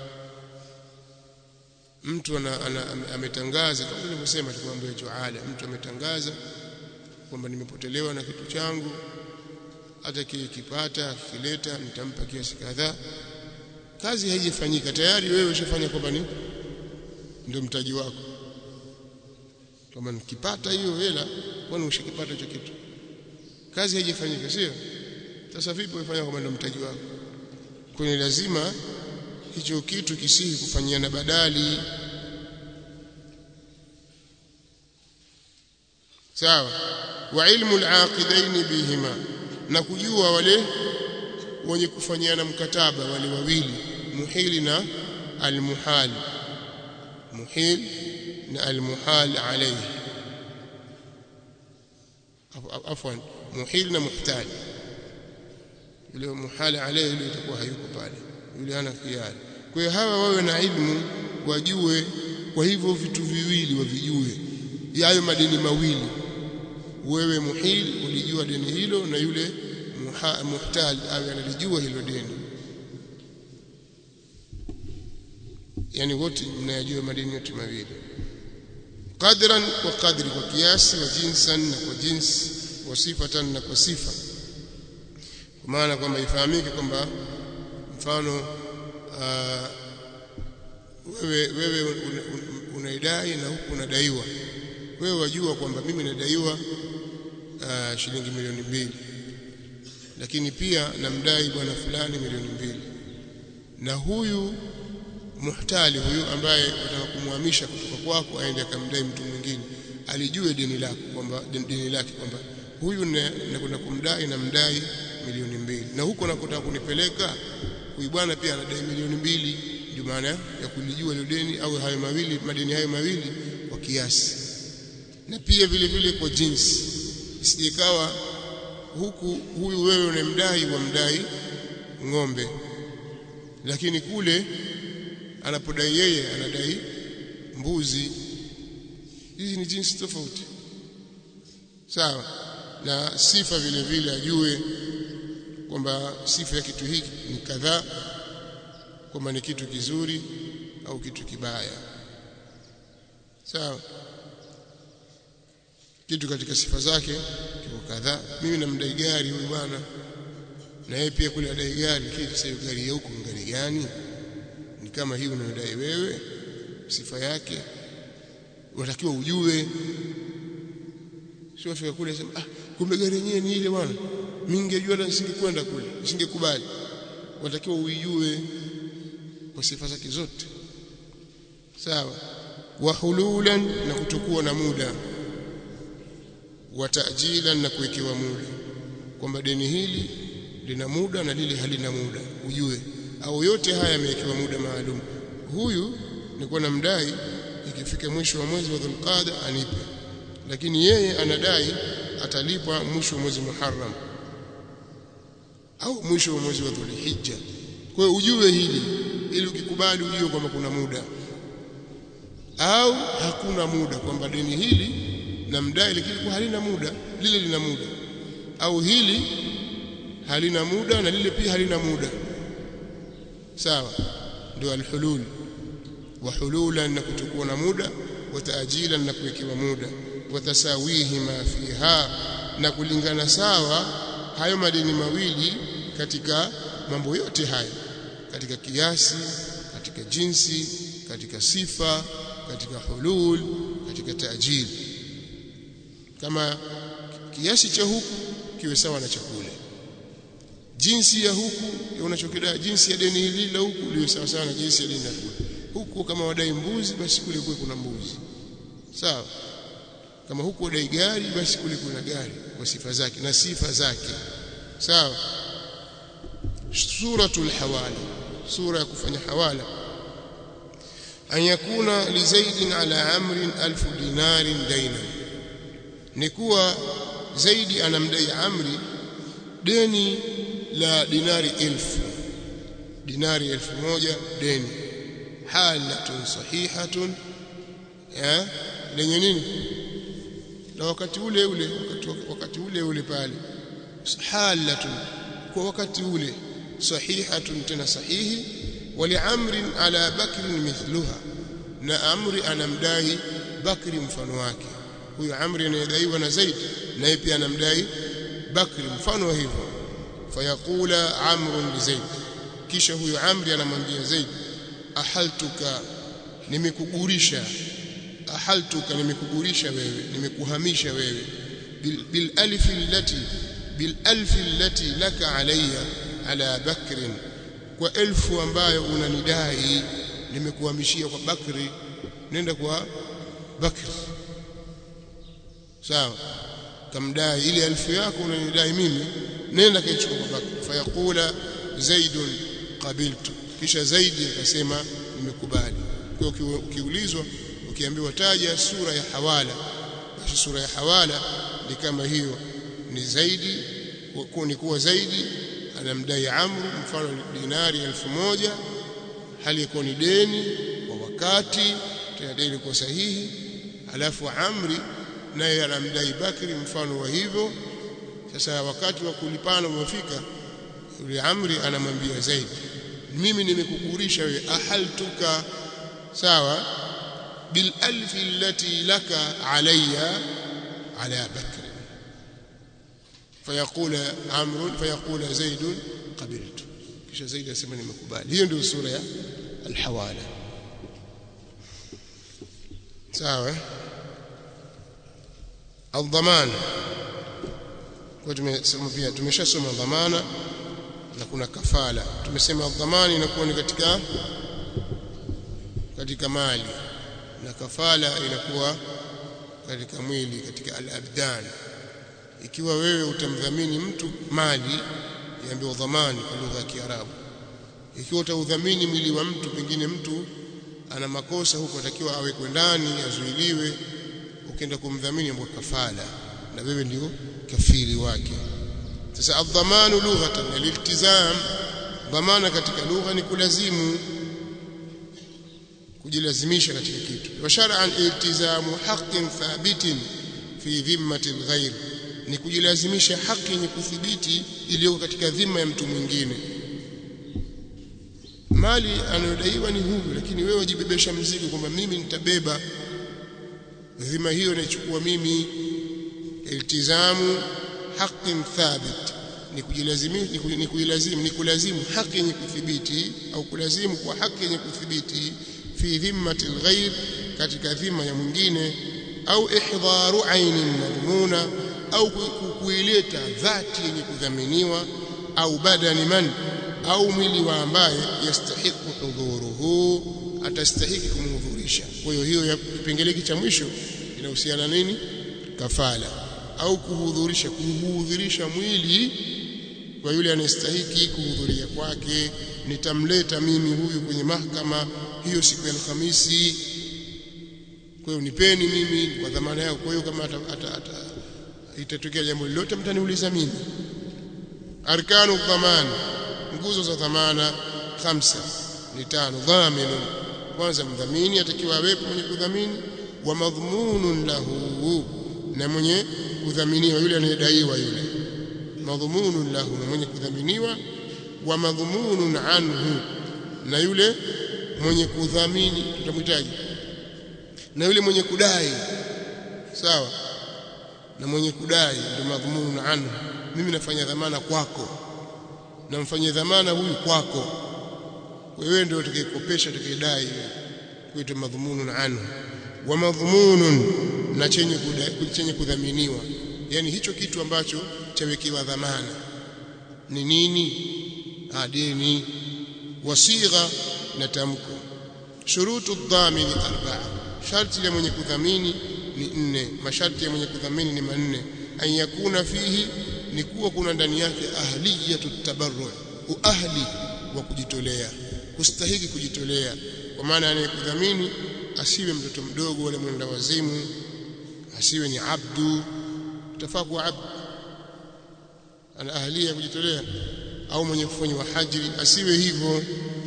mtu ana, ana ametangaza kama nilivyosema tukwambia juala mtu ametangaza kwamba nimepotelewa na kitu changu hata kikipata kileta nitampa kiasi kadhaa kazi haijafanyika tayari wewe ushafanya kwamba ni ndio mtaji wako kama nikipata hiyo hela kwani ushikipata hicho kitu kazi haijafanyika sio sasa vipi ufanya kwamba ndio mtaji wako kwa lazima hicho kitu kisihi kufanyiana badali sawa wa ilmu al-aqidain bihima na kujua wale wenye kufanyiana mkataba wale wawili muhili na al-muhal muhil na al-muhal alayhi afwan muhil na muhtaj yule muhal alayhi yule itakuwa hayuko pale yule ana khiari kwa hiyo hawa wawe na ilmu wajue kwa hivyo vitu viwili wavijue hayo madeni mawili wewe muhil ulijua deni hilo na yule muhtaj au analijua hilo deni yani wote mnayajua madeni yote mawili qadran wa qadri kwa kiasi wa jinsan na kwa jinsi wa sifatan na kwa sifa kwa maana kwamba ifahamike kwamba mfano uh, wewe wewe unaidai na huku unadaiwa wewe wajua kwamba mimi nadaiwa uh, shilingi milioni mbili lakini pia namdai bwana fulani milioni mbili na huyu muhtali huyu ambaye unataka kumhamisha kutoka kwako aende akamdai mtu mwingine alijue deni lako kwamba deni lake kwamba huyu nakwenda kumdai na mdai milioni mbili na huko nakotaka kunipeleka huyu bwana pia anadai milioni mbili ndio maana ya kulijua ile deni au hayo mawili madeni hayo mawili kwa kiasi na pia vile vile kwa jinsi isijekawa huku huyu wewe unamdai wa mdai ng'ombe lakini kule anapodai yeye anadai mbuzi hizi ni jinsi tofauti sawa na sifa vile vile ajue kwamba sifa ya kitu hiki ni kadhaa kwamba ni kitu kizuri au kitu kibaya sawa kitu katika sifa zake kiko kadhaa mimi namdai gari huyu bwana na yeye pia kule adai gari kitu sio gari huko gari gani ni kama hiyo unadai wewe sifa yake unatakiwa ujue sio fika kule sema ah kumbe gari yenyewe ni ile bwana mimi ningejua na nisingekwenda kule nisingekubali unatakiwa uijue kwa sifa zake zote sawa wa hululan na kutokuwa na muda wa ta'jilan na kuwekewa muda kwamba deni hili lina muda na lile halina muda, ujue. Au yote haya yamewekewa muda maalum. Huyu nilikuwa namdai ikifika mwisho wa mwezi wa Dhulqaada anipe, lakini yeye anadai atalipwa mwisho wa mwezi Muharram au mwisho wa mwezi wa Dhulhijja. Kwa hiyo ujue hili, ili ukikubali ujue kwamba kuna muda au hakuna muda, kwamba deni hili namdai lakini kwa halina muda, lile lina muda, au hili halina muda na lile pia halina muda. Sawa, ndio alhulul. Wa hululan, na kuchukua na muda, wa taajilan, na kuwekewa muda, wa tasawihi ma fiha, na kulingana sawa hayo madeni mawili katika mambo yote hayo, katika kiasi, katika jinsi, katika sifa, katika hulul, katika taajil. Kama kiasi cha huku kiwe sawa na chakula, jinsi ya huku unachokidai, jinsi ya deni hili la huku liwe sawa sawa na jinsi ya deni la kule. Huku kama wadai mbuzi, basi kule kuwe kuna mbuzi, sawa. Kama huku wadai gari, basi kule kuna gari kwa sifa zake na sifa zake, sawa. Suratul hawala, sura ya kufanya hawala. An yakuna li Zaidin ala Amrin alfu dinarin daina, ni kuwa Zaidi anamdai Amri deni la dinari elfu, dinari elfu moja deni, halatun sahihatun, ya lenye nini, na wakati ule ule, wakati, wakati ule ule pale, halatun, kwa wakati ule, sahihatun, tena sahihi. Wali Amrin ala Bakrin mithluha, na Amri anamdai Bakri mfano wake. Huyu Amri anayedaiwa na Zaid, naye pia anamdai Bakri mfano wa hivyo. Fayaqula Amrun li Zaid, kisha huyu Amri anamwambia Zaid, ahaltuka, nimekugurisha, ahaltuka, nimekugurisha wewe, nimekuhamisha wewe, bil, bil alif allati bil alf allati laka alayya ala Bakrin, kwa elfu ambayo unanidai nimekuhamishia kwa Bakri, nenda kwa Bakri, sawa. Kamdai ile elfu yako unanidai mimi, nenda kaichukua kwa Bakri. Fayaqula Zaidun qabiltu, kisha Zaidi akasema nimekubali. Kwa hiyo ukiulizwa, ukiambiwa taja sura ya hawala, basi sura ya hawala ni kama hiyo, ni Zaidi, ni kuwa Zaidi anamdai Amru mfano dinari elfu moja, hali iko ni deni kwa wakati, tena deni kwa sahihi. Alafu Amri naye anamdai Bakri mfano wa hivyo. Sasa wakati wa kulipana umefika, yule Amri anamwambia Zaid, mimi nimekukurisha wewe, ahaltuka, sawa, bil alfi allati laka alayya ala Bakr. Fayaqula Amr, fayaqula Zaid qabiltu, kisha Zaid asema nimekubali. Hiyo ndio sura ya al-hawala, sawa. Al-dhaman, kwa tumesema pia, tumeshasoma dhamana na kuna kafala. Tumesema dhamani inakuwa ni katika katika mali, na kafala inakuwa katika mwili, katika al-abdan. Ikiwa wewe utamdhamini mtu mali, yaambiwa dhamani kwa lugha ya Kiarabu. Ikiwa utaudhamini mwili wa mtu, pengine mtu ana makosa huko, atakiwa awekwe ndani, azuiliwe, ukienda kumdhamini ambapo kafala, na wewe ndio kafiri wake. Sasa adhamanu lughatan aliltizam, dhamana katika lugha ni kulazimu, kujilazimisha katika kitu. Wa shar'an iltizamu haqqin thabitin fi dhimmati alghayr, ni kujilazimisha haki yenye kuthibiti iliyoko katika dhima ya mtu mwingine. Mali anayodaiwa ni huyu, lakini wewe wajibebesha mzigo kwamba mimi nitabeba dhima hiyo, naichukua mimi. Iltizamu haqqin thabit, ni kujilazimisha, ni kujilazimu, ni kulazimu haki yenye kuthibiti, au kulazimu kwa haki yenye kuthibiti, fi dhimmati alghayr, katika dhima ya mwingine, au ihdharu ainin madhmuna, au kuileta dhati yenye kudhaminiwa, au badani man, au mwili wa ambaye yastahiqu hudhuruhu, atastahiki kumhudhurisha. Kwa hiyo hiyo ya kipengele cha mwisho inahusiana nini? Kafala. au kuhudhurisha kuhudhurisha mwili kwa yule anastahiki kuhudhuria kwake. Nitamleta mimi huyu kwenye mahakama hiyo siku ya Alhamisi, kwa hiyo nipeni mimi kwa dhamana yao. Kwa hiyo kama ata, ata, ata, itatokea jambo lolote mtaniuliza mimi. Arkanu dhamana, nguzo za dhamana khamsa ni tano. Dhaminun, kwanza mdhamini atakiwa awepo mwenye kudhamini, wa madhmunun lahu, na mwenye kudhaminiwa yule anayedaiwa yule, madhmunun lahu, na mwenye kudhaminiwa, wa madhmunun anhu, na yule mwenye kudhamini tutamhitaji, na yule mwenye kudai, sawa, na mwenye kudai ndio madhmunun anhu. Mimi nafanya dhamana kwako, namfanyia dhamana huyu kwako, wewe ndio utakayekopesha, utakayedai, kuitwa madhmunun anhu. Wa madhmunun, na chenye kudai, chenye kudhaminiwa, yani hicho kitu ambacho chawekewa dhamana ni nini? Adeni. Wasigha, na tamko. Shurutu dhamini arba'a, sharti ya mwenye kudhamini ni nne. Masharti ya mwenye kudhamini ni manne. An yakuna fihi, ni kuwa kuna ndani yake ahliyatu tabarru, uahli wa kujitolea, kustahiki kujitolea. Kwa maana anayekudhamini asiwe mtoto mdogo wala mwenda wazimu, asiwe ni abdu, tafaa kuwa abdu, ana ahliya ya kujitolea, au mwenye kufanywa hajri, asiwe hivyo.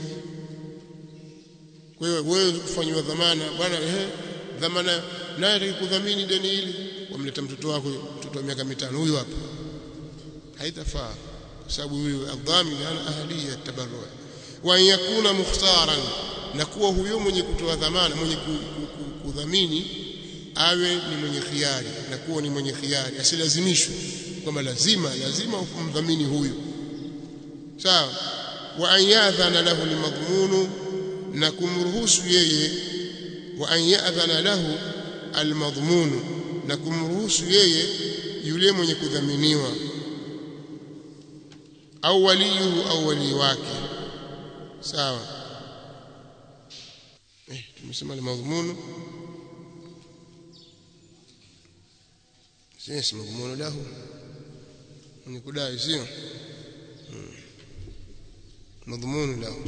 Kwa hiyo wewe kufanywa dhamana, bwana ehe, dhamana naye atakudhamini deni hili, wamleta mtoto wako, mtoto wa miaka mitano huyu hapa, haitafaa, kwa sababu huyu adhamini ana ahliya tabarru. Wa yakuna mukhtaran, na kuwa huyo mwenye kutoa dhamana, mwenye kudhamini awe ni mwenye khiari, na kuwa ni mwenye khiari, asilazimishwe kwamba lazima lazima umdhamini huyu, sawa. Wa an ya'dhana lahu almadhmunu, na kumruhusu yeye, wa an ya'dhana lahu almadhmunu, na kumruhusu yeye yule mwenye kudhaminiwa, au waliyuhu, au wali wake, sawa. Eh, tumesema almadhmunu, sisi madhmunu lahu mwenye kudai, sio madhmunu lahu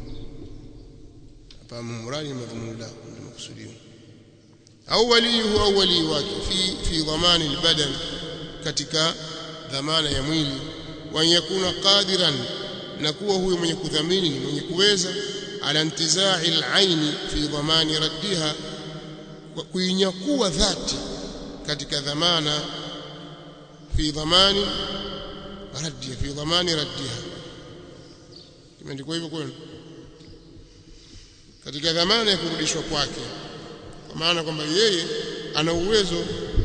hapa, muradi madhmunu lahu ndio makusudio. Au waliyuhu, au wali wake, fi fi dhamani albadan, katika dhamana ya mwili. Wa yakuna qadiran, na kuwa huyo mwenye kudhamini ni mwenye kuweza, ala intizai alaini fi dhamani raddiha, kuinyakua dhati katika dhamana, fi dhamani raddiha, fi dhamani raddiha, imeandikwa hivyo kwenu, katika dhamana ya kurudishwa kwake, kwa maana kwamba yeye ana uwezo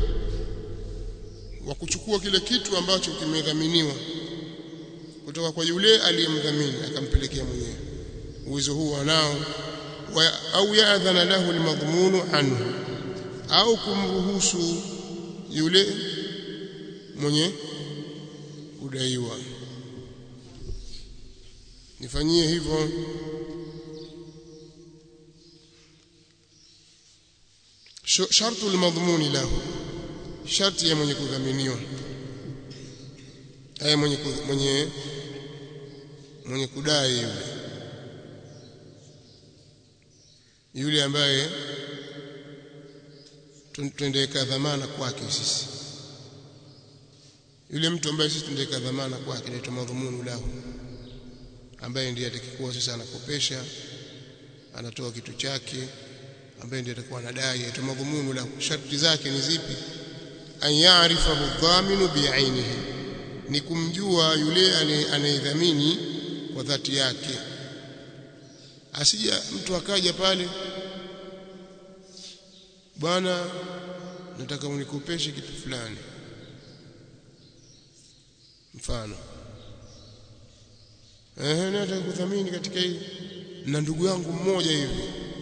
wa kuchukua kile kitu ambacho kimedhaminiwa kutoka kwa yule aliyemdhamini akampelekea mwenyewe, uwezo huo anao. Au ya'dhana lahu almadhmunu anhu, au kumruhusu yule mwenye kudaiwa, nifanyie hivyo. Shartu almadhmuni lahu, sharti ya mwenye kudhaminiwa, haya mwenye mwenye mwenye kudai yule yule ambaye tuendeka dhamana kwake sisi, yule mtu ambaye sisi tuendeka dhamana kwake ni madhumunu lahu, ambaye ndiye atakikuwa sasa anakopesha, anatoa kitu chake, ambaye ndiye atakuwa anadai, ni madhumunu lahu. Sharti zake ni zipi? An ya'rifahu dhaminu bi'ainihi, ni kumjua yule anayedhamini kwa dhati yake. Asija mtu akaja pale, bwana nataka unikopeshe kitu fulani, mfano eh, nataka kudhamini katika hii, na ndugu yangu mmoja hivi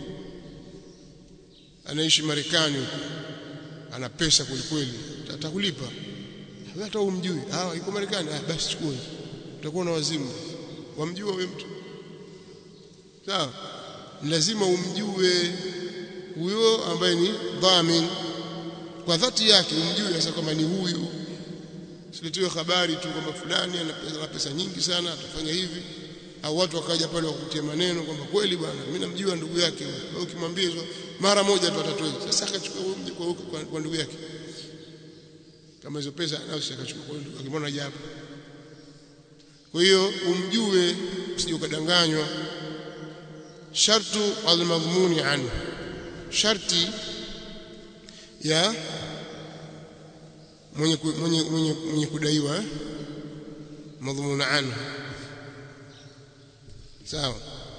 anaishi Marekani huko, ana pesa kweli, atakulipa hata umjui, ah yuko Marekani, ah basi chukua, utakuwa na wazimu. Wamjua wewe mtu, sawa? Lazima umjue huyo ambaye ni dhamin, kwa dhati yake umjue sasa kama ni huyu. Siletiwe habari tu kwamba fulani ana pesa, ana pesa nyingi sana atafanya hivi, au watu wakaja pale wakutia maneno kwamba kweli bwana mimi namjua ndugu yake. Wewe ukimwambia hizo mara moja tu atatoa. Sasa akachukua huyo mji kwa, kwa, kwa ndugu yake, kama hizo pesa anaweza akachukua kwa ndugu yake, mbona ajabu? Kwa hiyo umjue, usije ukadanganywa. Shartu al-madhmuni anhu, sharti ya mwenye mwenye mwenye, mwenye kudaiwa madhmuna anhu. Sawa.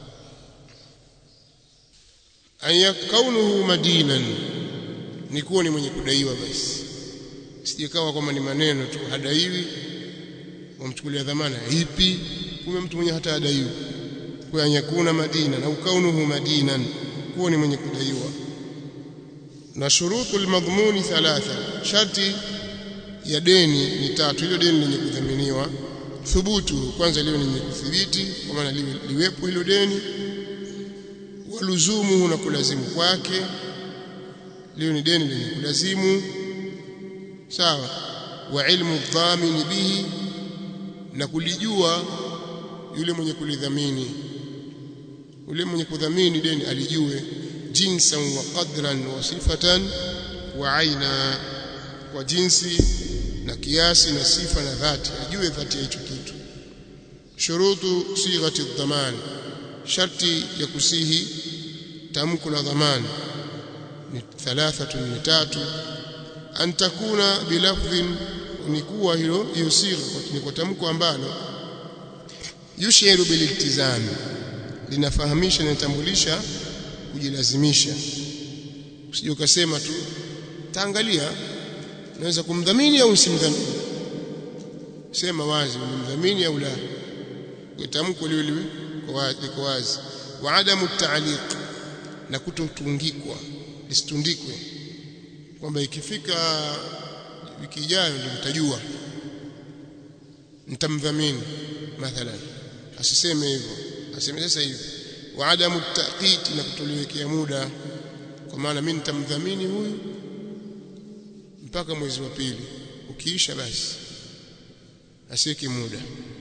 Ayakaunuhu madinan, ni kuwa ni mwenye kudaiwa basi, sijekawa kwamba ni maneno tu hadaiwi wamchukulia dhamana ipi, kumbe mtu mwenye hata hadaiwi. Kwa yakuna madina na kaunuhu madinan, kuwa ni mwenye kudaiwa. Na shurutu almadhmuni thalatha, sharti ya deni ni tatu. Hilo deni lenye kudhaminiwa, thubutu, kwanza liwe lenye kuthibiti, kwa maana liwe liwepo hilo deni. Waluzumu, na kulazimu kwake, liwe ni deni lenye kulazimu. Sawa. Wa ilmu dhamini bihi, na kulijua yule mwenye kulidhamini, yule mwenye kudhamini deni alijue jinsan wa qadran wa sifatan wa aina, kwa jinsi na kiasi na sifa na dhati, ajue dhati ya hicho kitu. Shurutu sighati dhamani, sharti ya kusihi tamko la dhamani ni thalathatu, ni tatu. Antakuna bilafdhin, ni kuwa hilo hiyo sigha ni kwa tamko ambalo yushiru bililtizami, linafahamisha na litambulisha kujilazimisha. Usije ukasema tu taangalia naweza kumdhamini au usimdhamini, sema wazi umdhamini au la, kwa tamko liwe liwe kwa wazi. Wa adamu ta'liq, na kutotungikwa, lisitundikwe kwamba ikifika wiki ijayo ndio mtajua nitamdhamini mathalan, asiseme hivyo, aseme sasa hivi. Wa adamu ta'qit, na kutoliwekea muda, kwa maana mimi nitamdhamini huyu mpaka mwezi wa pili, ukiisha basi asiweke muda.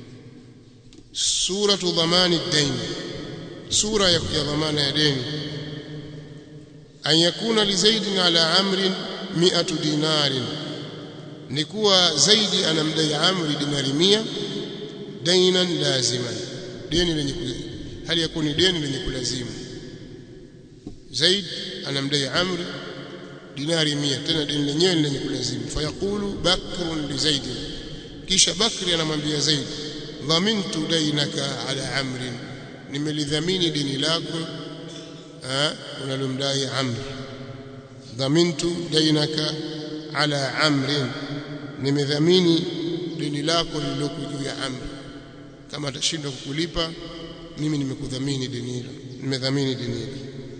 Suratu dhamani ad-dain, sura ya dhamana ya deni. An yakuna li zaidin ala amrin mi'atu dinarin, ni kuwa zaidi anamdai amri dinari mia, dainan laziman, deni lenye hali yakuni deni lenye kulazimu. Zaid anamdai amri dinari mia, tena deni lenyewe lenye kulazimu. Fayaqulu bakrun li zaid, kisha Bakri anamwambia Zaid, dhamintu dainaka ala amrin, nimelidhamini deni lako unalomdai Amr. Dhamintu dainaka ala amrin, nimedhamini deni lako lililoko juu ya Amr, kama atashindwa kukulipa mimi nimekudhamini deni hilo, nimedhamini deni hilo.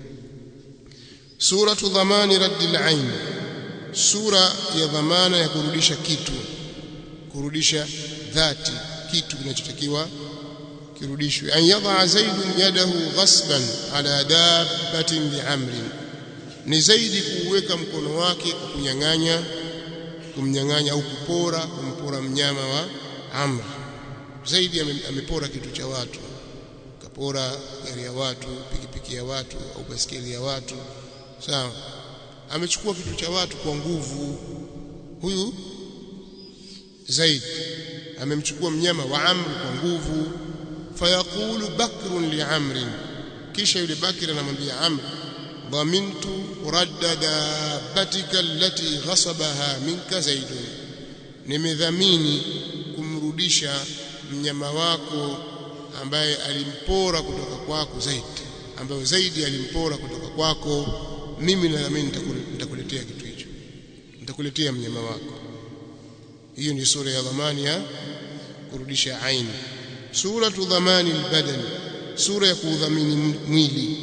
Suratu dhamani raddil ain, sura ya dhamana ya kurudisha kitu, kurudisha dhati, kitu kinachotakiwa kirudishwe. An yadha Zaidun yadahu ghasban ala dabbatin li amrin, ni Zaidi kuweka mkono wake kwa kunyang'anya, kumnyang'anya au kupora, kumpora mnyama wa Amr. Zaidi amepora kitu cha watu, kapora gari ya watu, pikipiki ya watu au basikeli ya watu. Sawa, amechukua kitu cha watu kwa nguvu. Huyu Zaid amemchukua mnyama wa Amr kwa nguvu. Fayaqulu Bakrun li Amrin, kisha yule Bakr anamwambia Amr, dhamintu raddada batika allati ghasabaha minka Zaidun, nimedhamini kumrudisha mnyama wako ambaye alimpora kutoka kwako Zaid, ambaye Zaidi alimpora kutoka kwako, mimi nadhamini nitakuletea kitu hicho, nitakuletea mnyama wako. Hiyo ni sura ya dhamani ya kurudisha aini. Suratu dhamani albadan, sura ya kudhamini mwili.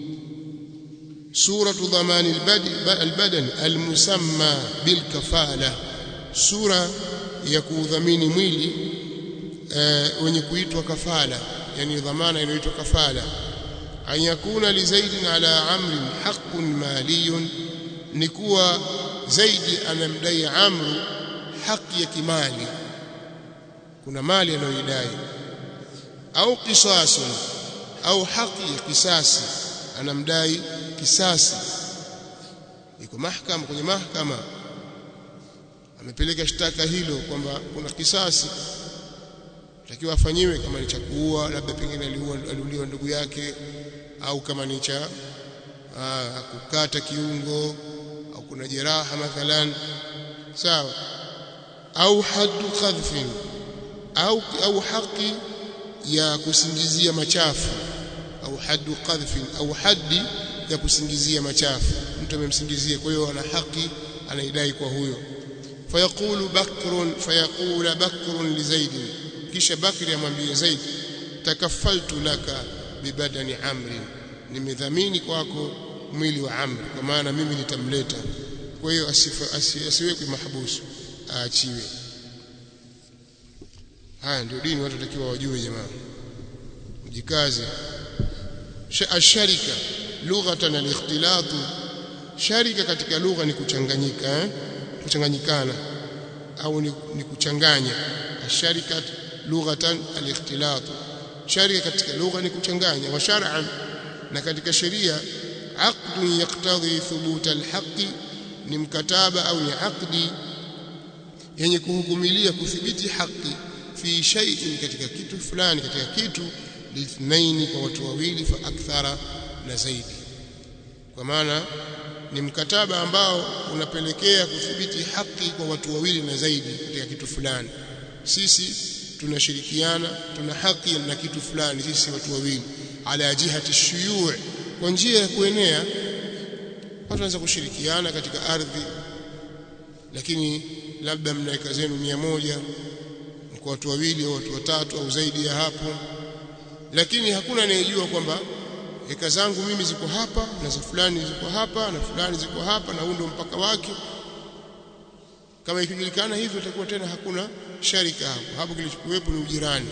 Suratu dhamani albadan almusamma bilkafala, sura ya kudhamini mwili uh, wenye kuitwa kafala, yani dhamana inaitwa kafala. An yakuna li Zaidin ala amrin haqqun maliyun, ni kuwa Zaidi anamdai Amru haki ya kimali, kuna mali anayoidai, au qisasun, au haki ya kisasi, anamdai kisasi. Iko mahakama, kwenye mahakama amepeleka shtaka hilo kwamba kuna kisasi takiwa afanyiwe, kama ni cha kuua, labda pengine aliuliwa ndugu yake, au kama ni cha kukata kiungo, au kuna jeraha mathalan, sawa, au haddu qadhfin, au au haki ya kusingizia machafu, au haddu qadhfin, au haddi ya kusingizia machafu, mtu amemsingizia, kwa hiyo ana haki anaidai kwa huyo. Fayaqulu Bakrun, fayaqula Bakrun li Zaid, kisha Bakri amwambie Zaid, takaffaltu laka bibadani Amri, nimedhamini kwako mwili wa Amr, kwa maana mimi nitamleta, kwa hiyo asiwekwe mahbusu, aachiwe. Haya ndio dini watu watakiwa wajue jamaa, mjikaze. Asharika lughatan al-ikhtilatu, sharika katika lugha ni kuchanganyika, eh? kuchanganyikana au ni, ni kuchanganya. Asharika lughatan al-ikhtilatu, sharika katika lugha ni kuchanganya. Wa shar'an, na katika sheria, aqdun yaqtadhi thubut al-haqqi, ni mkataba au ni aqdi yenye kuhukumilia kuthibiti haki, fi shay'in, katika kitu fulani, katika kitu, lithnaini, kwa watu wawili, fa akthara, na zaidi. Kwa maana ni mkataba ambao unapelekea kuthibiti haki kwa watu wawili na zaidi katika kitu fulani. Sisi tunashirikiana, tuna haki na kitu fulani, sisi watu wawili, ala jihati shuyu', kwa njia ya kuenea. Watu wanaweza kushirikiana katika ardhi, lakini labda mna eka zenu mia moja kwa watu wawili au watu watatu au zaidi ya hapo, lakini hakuna anayejua kwamba eka zangu mimi ziko hapa na za fulani ziko hapa na fulani ziko hapa, na huu ndio mpaka wake. Kama ikijulikana hivyo, itakuwa tena hakuna sharika hapo. Hapo kilichokuwepo ni ujirani,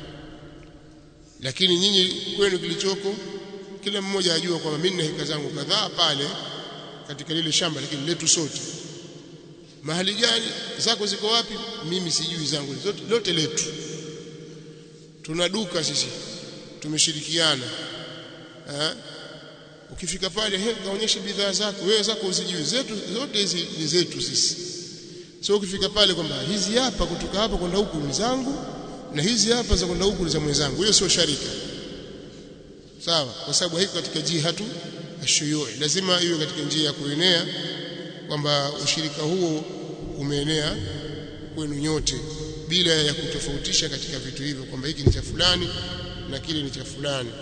lakini nyinyi kwenu kilichoko, kila mmoja ajua kwamba mimi na eka zangu kadhaa pale katika lile shamba, lakini letu sote. Mahali gani zako ziko wapi, mimi sijui, zangu zote lote letu. Tuna duka sisi, tumeshirikiana. Eh, ukifika pale, he, kaonyeshe bidhaa zako, wewe zako usijui, zetu zote hizi ni zetu sisi. So ukifika pale kwamba hizi hapa kutoka hapa kwenda huku ni zangu, na hizi hapa za kwenda huku ni za mwenzangu, hiyo sio sharika, sawa? Kwa sababu haiko katika jihatu ashuyu', lazima iwe katika njia ya kuenea, kwamba ushirika huo umeenea kwenu nyote, bila ya kutofautisha katika vitu hivyo kwamba hiki ni cha fulani na kile ni cha fulani.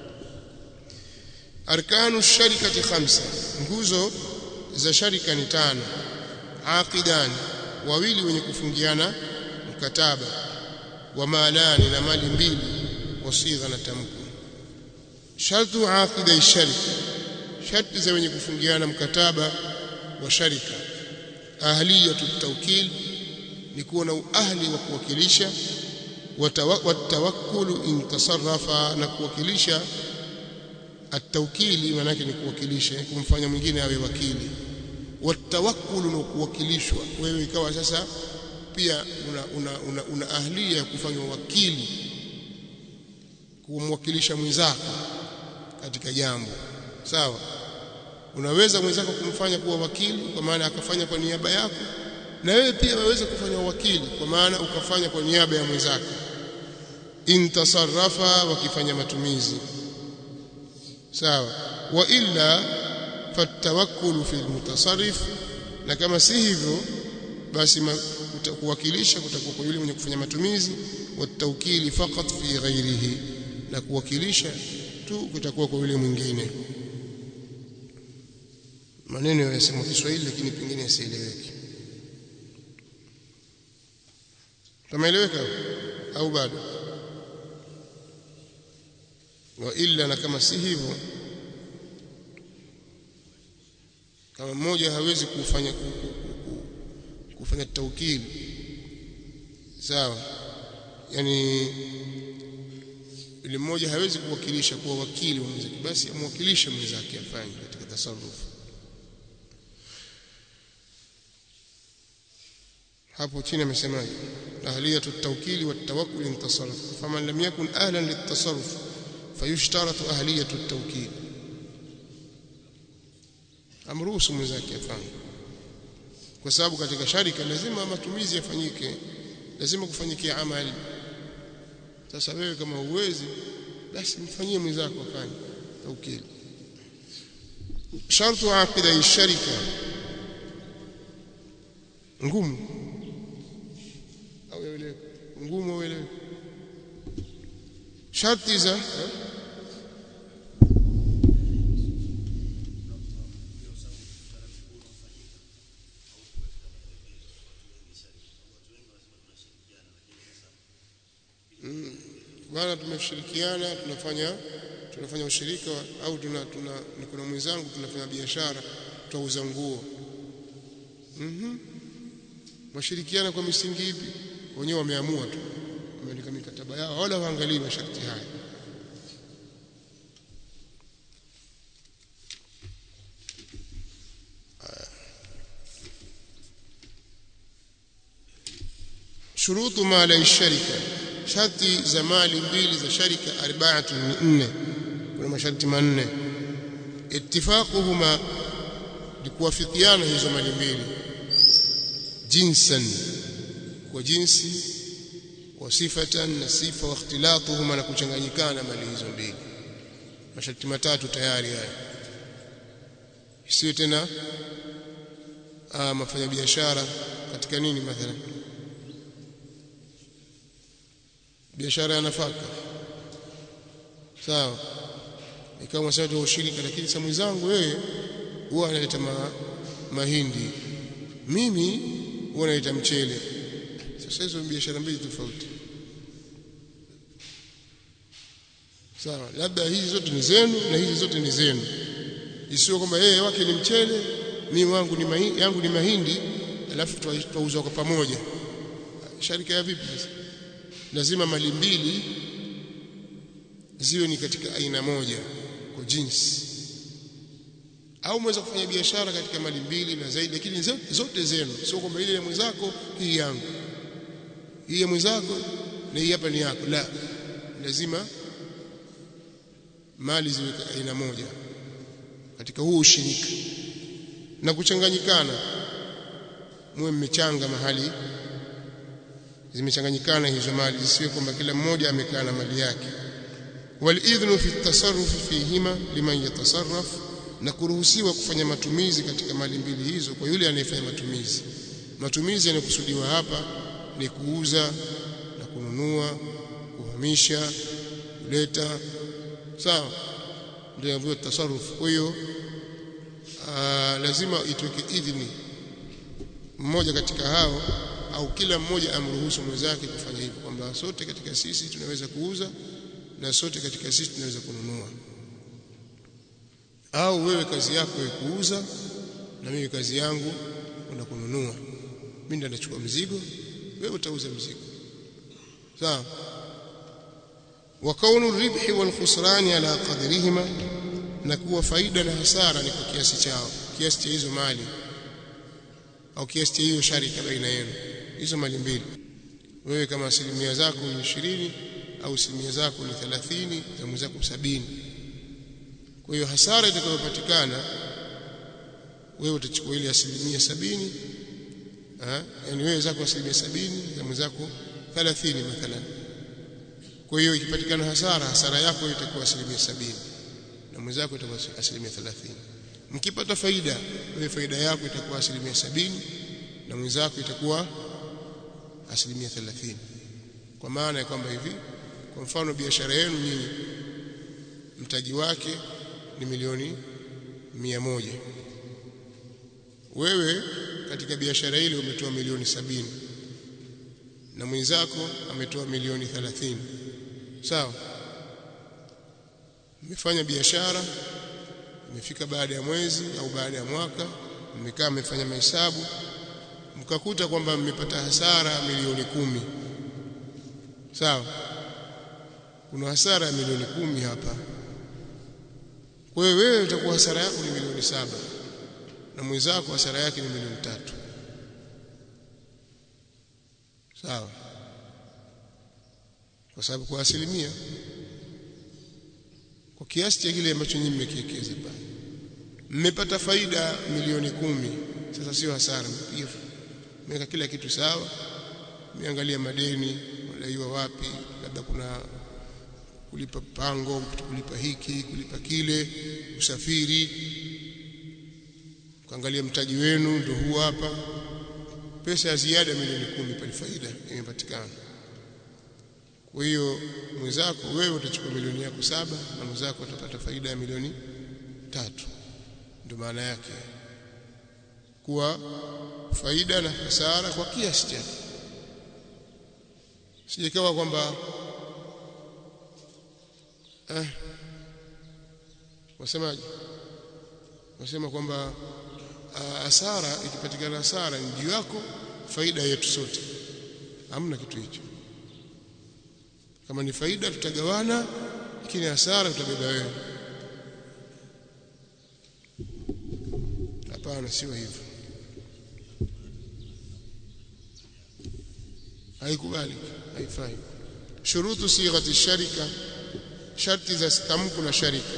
Arkanu sharikati khamsa, nguzo za sharika ni tano. Aqidani, wawili wenye kufungiana mkataba. Wa malani, na mali mbili. Wasigha, na tamko. Shartu aqida sharika, sharti za wenye kufungiana mkataba wa sharika. Ahliyatu tawkil, ni kuwa na ahli wa kuwakilisha. Watawakkulu in tasarrafa, na kuwakilisha. At-tawkili maana yake ni kuwakilisha, kumfanya mwingine awe wakili. Watawakkulu, na kuwakilishwa wewe, ikawa sasa pia una, una, una, una ahliya ya kufanywa wakili, kumwakilisha mwenzako katika jambo, sawa? Unaweza mwenzako kumfanya kuwa wakili, kwa maana akafanya kwa niaba yako, na wewe pia waweza kufanya wakili, kwa maana ukafanya kwa niaba ya mwenzako. In tasarrafa, wakifanya matumizi, sawa? Wa illa fatawakkulu fil mutasarrif, na kama si hivyo basi kuwakilisha kutakuwa kwa yule mwenye kufanya matumizi. Wa tawkili faqat fi ghairihi, na kuwakilisha tu kutakuwa kwa yule mwingine. Maneno yasema Kiswahili lakini pengine yasieleweke. Tumeeleweka au bado? Wa illa, na kama si hivyo, kama mmoja hawezi kufanya kufanya tawkili, sawa? Yani yule mmoja hawezi kuwakilisha kuwa wakili wa mwenzake, basi amwakilishe mwenzake afanye katika tasarruf. hapo chini amesemaje ahliyatu at-tawkili wat-tawakkul intasarraf faman lam yakun ahlan lit-tasarruf fayushtaratu ahliyatu at-tawkil amruhusu mwenzake afanye kwa sababu katika sharika lazima matumizi yafanyike lazima kufanyikia amali sasa wewe kama uwezi basi mfanyie mwenzako afanye tawkili shartu aqida ash-sharika ngumu au ile ngumu au ile sharti za bwana tumeshirikiana tunafanya tunafanya ushirika au tuna tuna kuna mwenzangu tunafanya biashara tuuza nguo mhm washirikiana kwa misingi ipi wenyewe wameamua tu wameandika mikataba yao wala waangalie masharti haya shurutu mali ash-sharika sharti za mali mbili za sharika arba'atu nne kuna masharti manne ittifaquhuma likuwafikiana hizo mali mbili jinsan kwa jinsi wa sifatan na sifa wa ikhtilatuhuma na kuchanganyikana mali hizo mbili masharti matatu tayari haya isiyo tena ah mafanya biashara katika nini mathalan biashara ya nafaka sawa ikawa msaidia ushirika lakini sasa mwenzangu wewe huwa analeta ma, mahindi mimi huwa naleta mchele sasa hizo biashara mbili tofauti sawa labda hizi zote ni zenu na hizi zote ni zenu isiyo kwamba yeye wake ni mchele mimi wangu ni mahindi yangu ni mahindi alafu tuauza kwa pamoja sharika ya vipi sasa lazima mali mbili ziwe ni katika aina moja kwa jinsi au mweza kufanya biashara katika mali mbili na zaidi lakini zote zenu sio kwamba ile ya mwenzako hii yangu hii ya mwenzako na hii hapa ni yako la lazima mali ziwe aina moja katika huu ushirika na kuchanganyikana mwe mmechanga mahali zimechanganyikana hizo mali zisiwe kwamba kila mmoja amekaa na mali yake walidhnu fi at-tasarruf fihima liman yatasarraf na kuruhusiwa kufanya matumizi katika mali mbili hizo kwa yule anayefanya matumizi matumizi yanayokusudiwa hapa ni kuuza na kununua kuhamisha kuleta sawa ndio hivyo tasarruf kwa hiyo lazima itoke idhini mmoja katika hao au kila mmoja amruhusu mwenzake kufanya hivyo kwamba sote katika sisi tunaweza kuuza na sote katika sisi tunaweza kununua au wewe kazi yako ni kuuza na mimi kazi yangu ni kununua mimi ndo nachukua mzigo wewe utauza mzigo sawa wa kaunu ribhi wal khusran ala qadrihima na kuwa faida na hasara ni kwa kiasi chao kiasi cha hizo mali au kiasi cha hiyo sharika baina yenu hizo mali mbili wewe kama asilimia zako ni ishirini au asilimia zako ni thelathini za mwenzako sabini kwa hiyo hasara itakayopatikana wewe utachukua ile asilimia sabini ah yani wewe zako asilimia sabini za mwenzako thelathini mathalan kwa hiyo ikipatikana hasara hasara yako itakuwa asilimia sabini na mwenzako itakuwa asilimia thelathini mkipata faida wewe faida yako itakuwa asilimia sabini na mwenzako itakuwa asilimia thelathini kwa maana ya kwamba hivi kwa mfano biashara yenu nyinyi mtaji wake ni milioni mia moja wewe katika biashara ile umetoa milioni sabini na mwenzako ametoa milioni thelathini sawa mmefanya biashara imefika baada ya mwezi au baada ya mwaka mmekaa mmefanya mahesabu mkakuta kwamba mmepata hasara milioni kumi sawa kuna hasara ya milioni kumi hapa kwa hiyo wewe utakuwa hasara yako ni milioni saba na mwenzako hasara yake ni milioni tatu sawa, kwa sababu kwa asilimia, kwa kiasi cha kile ambacho nyinyi mmekiwekeza pale, mmepata faida milioni kumi. Sasa sio hasara, mpiga mmeweka kila kitu sawa, mmeangalia madeni wadaiwa wapi, labda kuna kulipa pango, kulipa hiki, kulipa kile, usafiri, kuangalia mtaji wenu ndio huu hapa, pesa ya ziada milioni kumi pale faida imepatikana. Kwa hiyo mwenzako wewe utachukua milioni yako saba na mwenzako atapata faida ya milioni tatu. Ndio maana yake kuwa faida na hasara kwa kiasi chake. Sijikawa kwamba eh wasemaje, wasema kwamba hasara ikipatikana hasara ni juu yako, faida yetu sote. Hamna kitu hicho. Kama ni faida tutagawana, lakini hasara utabeba wewe. Hapana, sio hivyo, haikubali, haifai. Shurutu sighati sharika, sharti za tamko la sharika.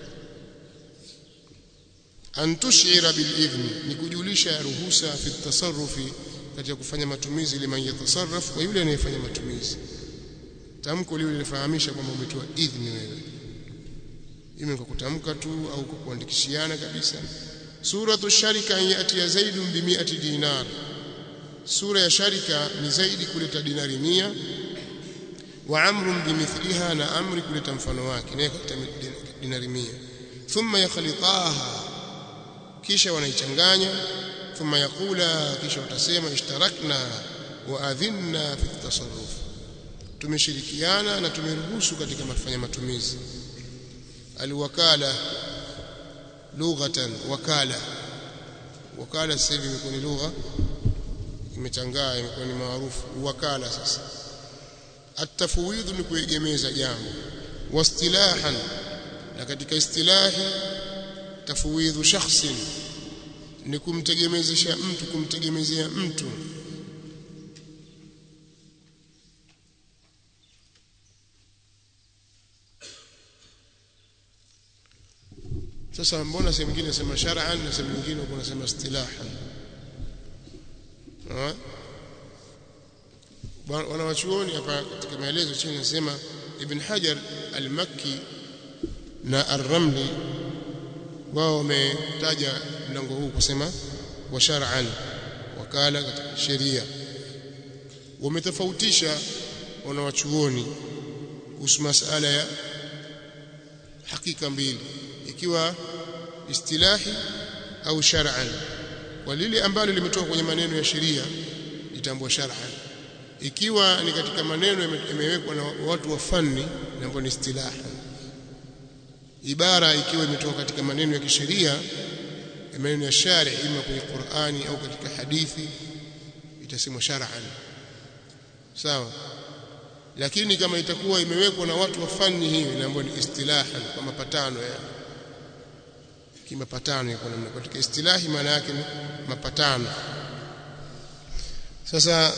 An tushira bil idhni, ni kujulisha ruhusa fi tasarrufi, katika kufanya matumizi, liman yatasarraf, kwa yule anayefanya matumizi. Tamko lile linafahamisha kwamba umetoa idhni wewe, ime kwa kutamka tu au kwa kuandikishiana kabisa. Suratu sharika an yati zaidun bi mi'ati dinar, sura ya sharika ni zaidi kuleta dinari mia, wa amrun bimithliha, na amri kuleta mfano wake naye kuleta dinari mia. Thumma yakhlitaha, kisha wanaichanganya. Thumma yakula, kisha watasema ishtarakna wa adhinna fi tasarruf, tumeshirikiana na tumeruhusu katika kufanya matumizi. Alwakala lughatan, wakala wakala sasa hivi imekuwa ni lugha imechangaa, imekuwa ni maarufu wakala sasa. At-tafwidh ni kuegemeza jambo. Wastilahan, na katika istilahi tafwidhu shakhsin ni kumtegemezesha mtu, kumtegemezea mtu. Sasa mbona sehemu nyingine nasema shar'an na sehemu nyingine kuna nasema istilahan? Ah, wana wachuoni hapa katika maelezo chini nasema Ibn Hajar al-Makki na Ar-Ramli wao wametaja mlango huu kusema wa shar'an, wakala katika sheria. Wametofautisha wana wachuoni kuhusu masala ya hakika mbili, ikiwa istilahi au shar'an. Kwa lile ambalo limetoka kwenye maneno ya sheria litambua shar'an, ikiwa ni katika maneno yamewekwa na watu wa fani na ni istilahi. Ibara ikiwa imetoka katika maneno ya kisheria, maneno ya shari, ima kwenye Qur'ani au katika hadithi, itasemwa shar'an, sawa. Lakini kama itakuwa imewekwa na watu wa fani, hiyo inaambiwa ni istilahan, kwa mapatano ya kimapatano. Kwa namna katika istilahi maana yake ni mapatano. Sasa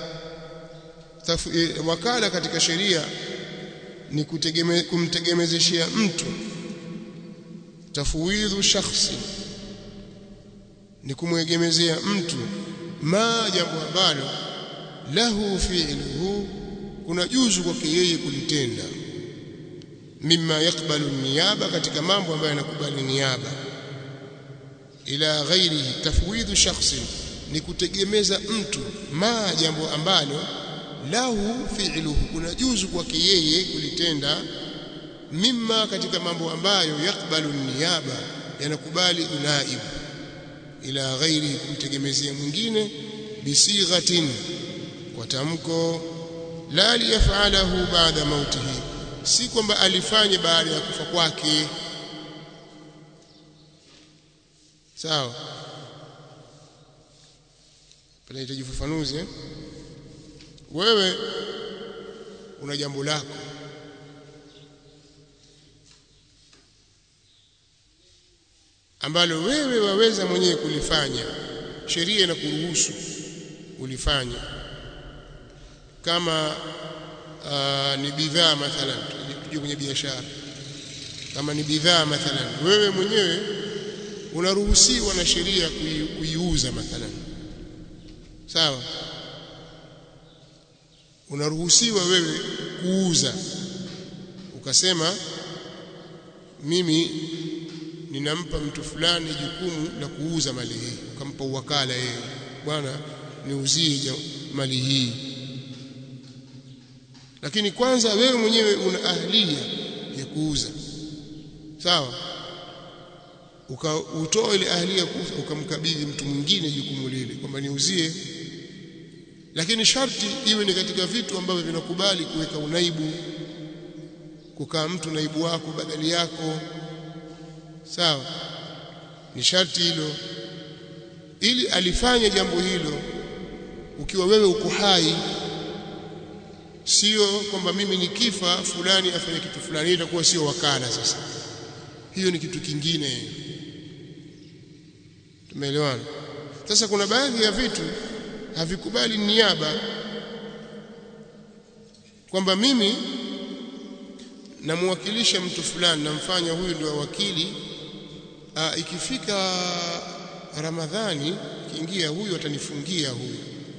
wakala katika sheria ni kutegeme, kumtegemezeshia mtu. Tafwidhu shakhsi ni kumwegemezea mtu ma, jambo ambalo lahu fi'luhu, kuna juzu kwake yeye kulitenda, mimma yakbalu niyaba, katika mambo ambayo yanakubali niyaba, ila ghairihi. Tafwidhu shakhsi ni kutegemeza mtu ma, jambo ambalo lahu fi'luhu, kuna juzu kwake yeye kulitenda, mimma, katika mambo ambayo yakbalu niyaba, yanakubali unaib, ila ghairihi, kumtegemezea mwingine, bisighatin, kwa tamko, la liyafalahu ba'da mautihi, si kwamba alifanye baada ya kufa kwake, sawa. Pale inahitaji ufafanuzi eh? Wewe una jambo lako, ambalo wewe waweza mwenyewe kulifanya, sheria inakuruhusu ulifanye, kama uh, ni bidhaa mathalan, tuje kwenye biashara, kama ni bidhaa mathalan, wewe mwenyewe unaruhusiwa na sheria kuiuza mathalan, sawa, unaruhusiwa wewe kuuza, ukasema mimi ninampa mtu fulani jukumu la kuuza mali hii, ukampa uwakala yeye, bwana niuzie mali hii, lakini kwanza wewe mwenyewe una ahlia ya kuuza, sawa, ukautoa ile ahlia kuuza, ukamkabidhi mtu mwingine jukumu lile kwamba niuzie, lakini sharti iwe ni katika vitu ambavyo vinakubali kuweka unaibu, kukaa mtu naibu wako badali yako, sawa, ni sharti hilo, ili alifanye jambo hilo ukiwa wewe uko hai, sio kwamba mimi nikifa fulani afanye kitu fulani, itakuwa sio wakala. Sasa hiyo ni kitu kingine, tumeelewana? Sasa kuna baadhi ya vitu havikubali niaba, kwamba mimi namwakilisha mtu fulani, namfanya huyu ndio wakili. Aa, ikifika Ramadhani kiingia, huyu atanifungia, huyu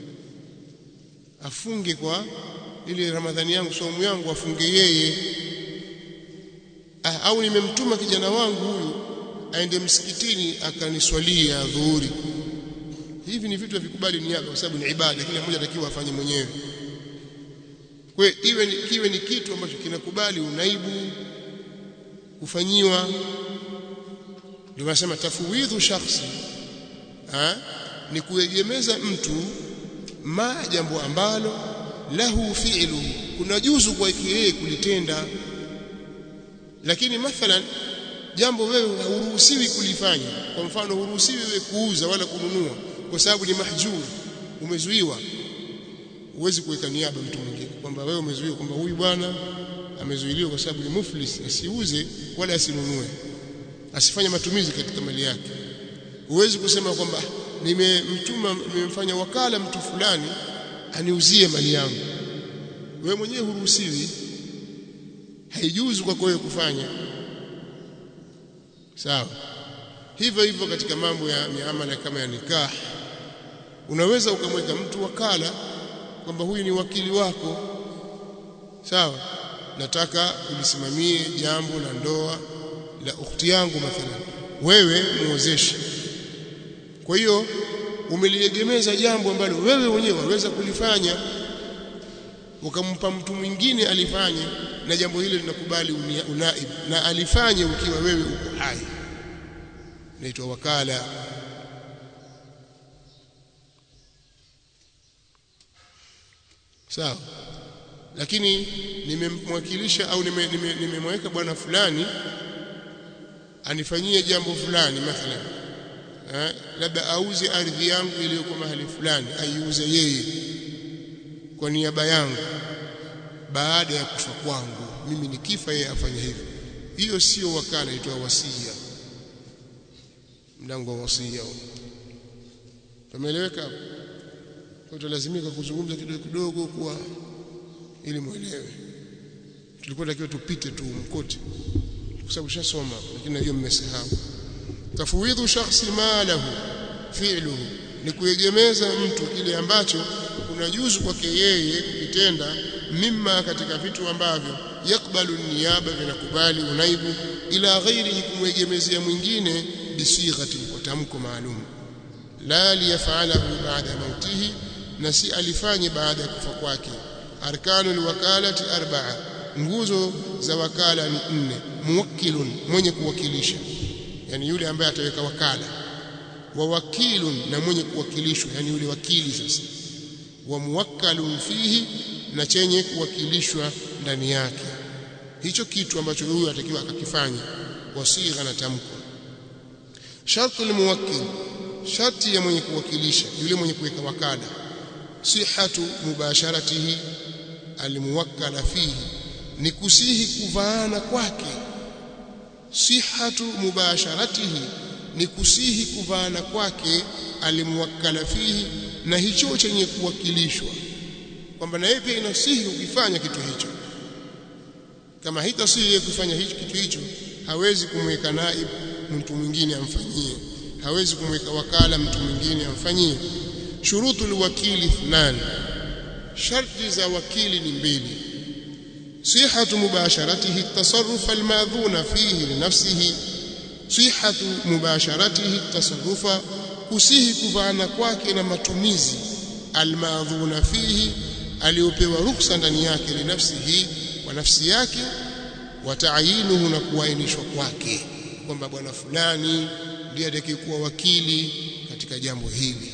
afunge kwa ile Ramadhani yangu, saumu yangu afunge yeye. Ah, au nimemtuma kijana wangu huyu aende msikitini akaniswalia dhuhuri. Hivi ni vitu vikubali niaba, kwa sababu ni ibada, kila mmoja atakiwa afanye mwenyewe. Kwa iwe ni kiwe ni kitu ambacho kinakubali unaibu kufanyiwa. Ndio nasema tafwidhu shakhsi, ah, ni kuegemeza mtu ma jambo ambalo lahu fi'lu, kuna juzu kwa yeye kulitenda, lakini mathalan jambo wewe huruhusiwi kulifanya. Kwa mfano, huruhusiwi wewe kuuza wala kununua kwa sababu ni mahjur, umezuiwa. Huwezi kuweka niaba mtu mwingine kwamba wewe umezuiwa, kwamba huyu bwana amezuiliwa kwa sababu ni muflis, asiuze wala asinunue, asifanye matumizi katika mali yake. Huwezi kusema kwamba nimemtuma, nimemfanya wakala mtu fulani aniuzie mali yangu. Wewe mwenyewe huruhusiwi, haijuzu kwa wewe kufanya, sawa. Hivyo hivyo katika mambo ya miamala kama ya nikah, unaweza ukamweka mtu wakala kwamba huyu ni wakili wako, sawa, nataka ulisimamie jambo la ndoa la ukhti yangu mathalan, wewe muozeshe. Kwa hiyo umeliegemeza jambo ambalo wewe mwenyewe waweza kulifanya, ukampa mtu mwingine alifanye, na jambo hilo linakubali unaib, na alifanye ukiwa wewe uko hai, inaitwa wakala. Sawa, lakini nimemwakilisha au nimemweka nime, bwana fulani anifanyie jambo fulani mathalan, eh, labda auze ardhi yangu iliyokuwa mahali fulani, aiuze yeye kwa niaba yangu baada ya kufa kwangu, mimi nikifa yeye afanye hivyo. Hiyo sio wakala, inaitwa wasia, mlango wa wasia. Tumeeleweka hapo? Tutalazimika kuzungumza kidogo kidogo kwa ili muelewe. Tulikuwa takiwa tupite tu mkote kwa sababu shasoma, lakini hiyo mmesahau. Tafwidhu shakhsi malahu fi'luhu, ni kuegemeza mtu kile ambacho unajuzu kwake yeye kukitenda, mimma, katika vitu ambavyo yakbalu niyaba, vinakubali unaibu, ila ghairihi, kumwegemezea mwingine, bisighati, kwa tamko maalum, la liyafalahu ba'da mautihi, na si alifanye baada ya kufa kwake. Arkanul wakalati arba'a, nguzo za wakala ni nne. Muwakkilun, mwenye kuwakilisha, yani yule ambaye ataweka wakala. Wa wakilun, na mwenye kuwakilishwa, yani yule wakili sasa. Wa muwakkalun fihi, na chenye kuwakilishwa ndani yake, hicho kitu ambacho huyu atakiwa akakifanya, wasigha na tamko. Shartul muwakkil, sharti ya mwenye kuwakilisha, yule mwenye kuweka wakala, sihhatu mubasharatihi almuwakkala fihi, ni kusihi kuvaana kwake. Sihhatu mubasharatihi, ni kusihi kuvaana kwake, almuwakkala fihi, na hicho chenye kuwakilishwa. kwamba na yeye pia inasihi ukifanya kitu hicho. Kama hitasihi yeye kufanya hicho kitu hicho, hawezi kumweka naib mtu mwingine amfanyie, hawezi kumweka wakala mtu mwingine amfanyie. Shurutul wakili ithnan, sharti za wakili ni mbili. Sihhatu mubasharatihi at-tasarruf al-madhuna fihi li nafsihi, sihhatu mubasharatihi at-tasarrufa, kusihi kuvana kwake na matumizi, al-madhuna fihi, aliopewa ruksa ndani yake, li nafsihi, wa nafsi yake, wa ta'yinuhu, na kuainishwa kwake kwamba bwana fulani ndiye atakayekuwa wakili katika jambo hili.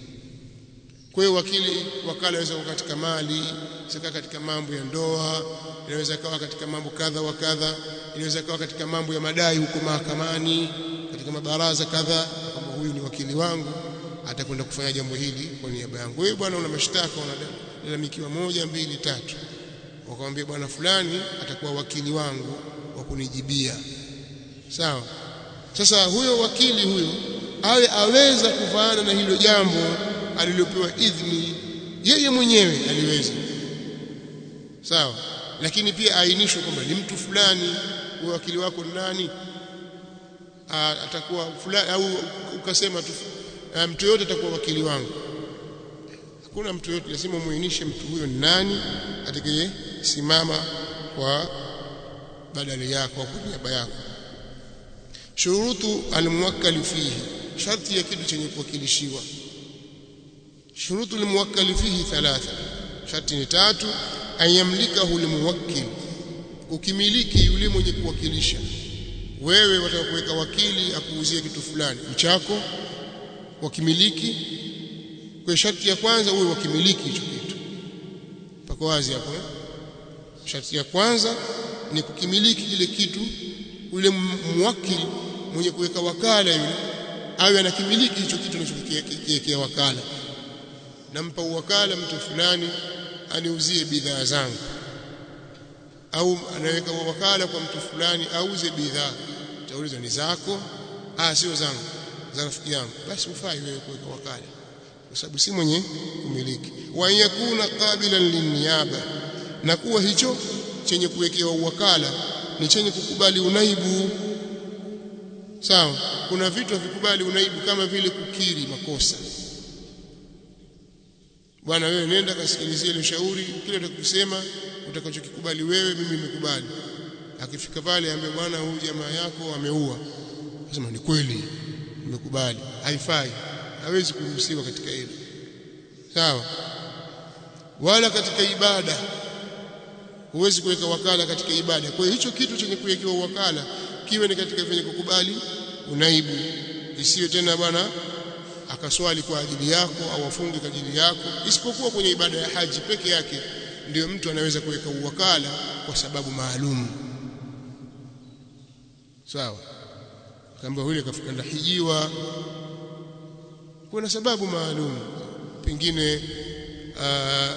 Kwa hiyo wakili wakala anaweza kuwa katika mali, sika katika mambo ya ndoa, inaweza kuwa katika mambo kadha wa kadha, inaweza kuwa katika mambo ya madai huko mahakamani, katika mabaraza kadha, kwamba huyu ni wakili wangu, atakwenda kufanya jambo hili kwa niaba yangu. Wewe bwana una mashtaka, unalalamikiwa moja mbili tatu, wakamwambia bwana fulani atakuwa wakili wangu wa kunijibia. Sawa? Sasa huyo wakili huyo awe aweza kufaana na hilo jambo alilopewa idhni, yeye mwenyewe aliweza. Sawa? Lakini pia ainishwe kwamba ni mtu fulani. Huyo wakili wako ni nani? Atakuwa fulani, au ukasema tu mtu yote atakuwa wakili wangu. Hakuna mtu yote, lazima muainishe mtu huyo ni nani atakaye simama kwa badali yako au kwa niaba yako. Shurutu almuwakkal fihi, sharti ya kitu chenye kuwakilishiwa. Shurutu almuwakkal fihi thalatha, sharti ni tatu. Ayamlikahu almuwakkil, ukimiliki yule mwenye kuwakilisha. Wewe wataka kuweka wakili akuuzie kitu fulani, uchako wakimiliki. Kwa sharti ya kwanza uwe wakimiliki hicho kitu. Pako wazi hapo eh? Sharti ya kwanza ni kukimiliki kile kitu. Yule muwakili mwenye kuweka wakala yule awe anakimiliki hicho kitu anachokiwekea wakala. Nampa wakala mtu fulani aniuzie bidhaa zangu, au anaweka wakala kwa mtu fulani auze bidhaa. Tauliza ni zako? Ah, sio zangu, za rafiki yangu. Basi ufai wewe kuweka wakala, kwa sababu si mwenye kumiliki. Wa yakuna qabilan linniyaba, na kuwa hicho chenye kuwekewa wakala ni chenye kukubali unaibu. Sawa? Kuna vitu havikubali unaibu, kama vile kukiri makosa. Bwana wewe nenda kasikilizie ile shauri, kile utakusema utakachokikubali wewe mimi nimekubali. Akifika pale ambaye bwana huyu jamaa yako ameua, nasema ni kweli nimekubali. Haifai, hawezi kuruhusiwa katika hilo. Sawa? Wala katika ibada huwezi kuweka wakala katika ibada. Kwa hiyo hicho kitu chenye kuwekewa wakala kiwe ni katika vyenye kukubali unaibu. Isiwe tena bwana akaswali kwa ajili yako au afunge kwa ajili yako, isipokuwa kwenye ibada ya haji peke yake ndio mtu anaweza kuweka uwakala kwa sababu maalum. Sawa? Kama yule kafika hijiwa, kuna sababu maalum, pengine aa,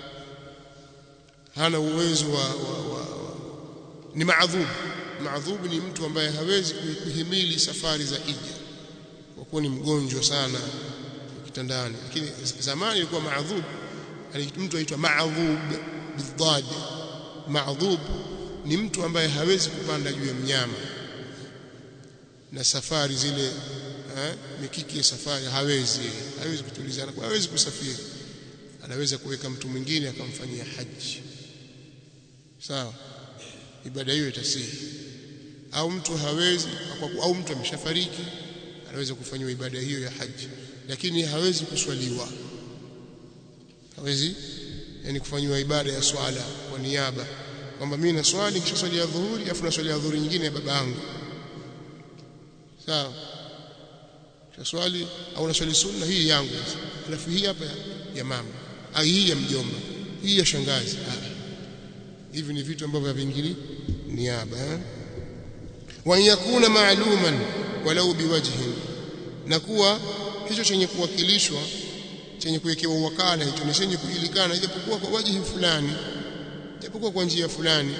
hana uwezo wa, wa, wa, wa ni maadhub. Maadhub ni mtu ambaye hawezi kuhimili safari za hija kwa kuwa ni mgonjwa sana kitandani. Lakini zamani ilikuwa maadhub, mtu aitwa maadhub bidad. Maadhub ni mtu ambaye hawezi kupanda juu ya mnyama na safari zile eh, mikiki ya safari hawezi, hawezi kutulizana, hawezi kusafiri. Anaweza kuweka mtu mwingine akamfanyia haji. Sawa? Ibada hiyo itasihi. Au mtu hawezi, au mtu ameshafariki, anaweza kufanywa ibada hiyo ya haji, lakini hawezi kuswaliwa. Hawezi yani kufanywa ibada ya swala kwa niaba, kwamba mimi na swali kisha swali ya dhuhuri afu na swali ya dhuhuri nyingine ya babangu. Sawa? Kisha swali au na swali sunna hii yangu, alafu hii hapa ya mama, au hii ya mjomba, hii ya shangazi. Hivi ni vitu ambavyo havingili niaba. Wa yakuna ma'luman walau biwajhin, na kuwa hicho chenye kuwakilishwa chenye kuwekewa wakala hicho ni chenye kujulikana, ijapokuwa kwa wajihi fulani, ijapokuwa kwa njia fulani.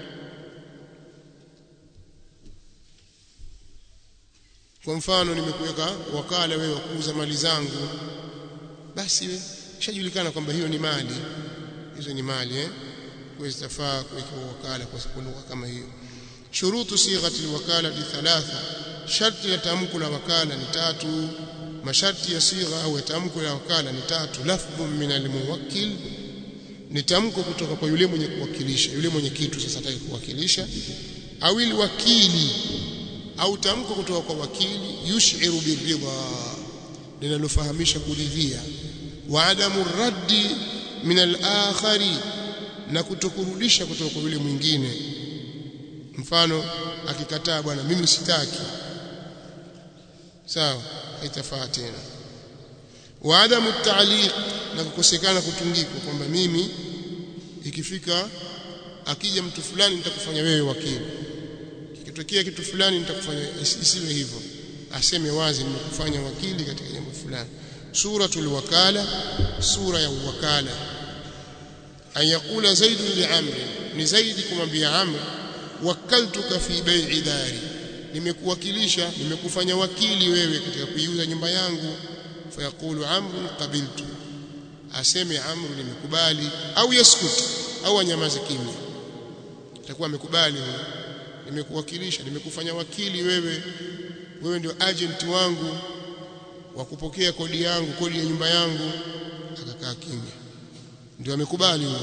Kwa mfano nimekuweka wakala wewe wa kuuza mali zangu, basi wewe shajulikana kwamba hiyo ni mali, hizo ni mali eh kuzitafaa kuweka wakala kwa lugha kama hiyo. Shurutu sighati alwakala ni thalatha, sharti ya tamko la wakala ni tatu. Masharti ya sigha au tamko la wakala ni tatu. Lafdhun min almuwakkil, ni tamko kutoka kwa yule mwenye kuwakilisha, yule mwenye kitu sasa ataki kuwakilisha, au wakili, au tamko kutoka kwa wakili, yushiru biridha, linalofahamisha kuridhia, wa adamu raddi min al-akhari, na kutokurudisha kutoka kwa yule mwingine. Mfano akikataa, bwana mimi sitaki, sawa, haitafaa tena. Wa adamu ta'liq, na kukosekana kutungikwa kwamba mimi ikifika akija mtu fulani nitakufanya wewe wakili, kikitokea kitu fulani nitakufanya, isiwe hivyo, aseme wazi nimekufanya wakili katika jambo fulani. Suratul wakala, sura ya wakala. Ayakula Zaid li Amr, ni Zaidi kumwambia Amr, wakaltuka fi bai'i dari, nimekuwakilisha, nimekufanya wakili wewe katika kuiuza nyumba yangu. Fayaqulu Amr qabiltu, aseme Amr nimekubali, au yaskuti, au anyamaze kimya, itakuwa amekubali, nimekuwakilisha, nimekufanya wakili wewe, wewe ndio agent wangu wa kupokea kodi yangu, kodi ya nyumba yangu. Akakaa kimya, ndio amekubali huyo.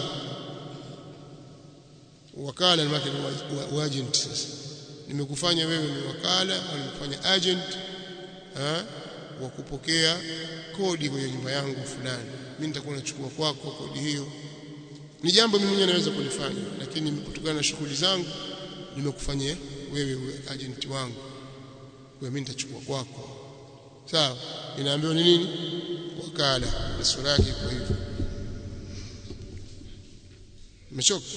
Wakala ni wa agent. Sasa nimekufanya wewe ni wakala au nimekufanya agent ha wa kupokea kodi kwenye nyumba yangu fulani, mimi nitakuwa nachukua kwako kodi hiyo. Ni jambo mimi mwenyewe naweza kulifanya, lakini kutokana na shughuli zangu nimekufanyia wewe uwe agent wangu, kwa mimi nitachukua kwako. Sawa, inaambiwa ni nini? Wakala. Na sura yake iko hivyo. Umechoka?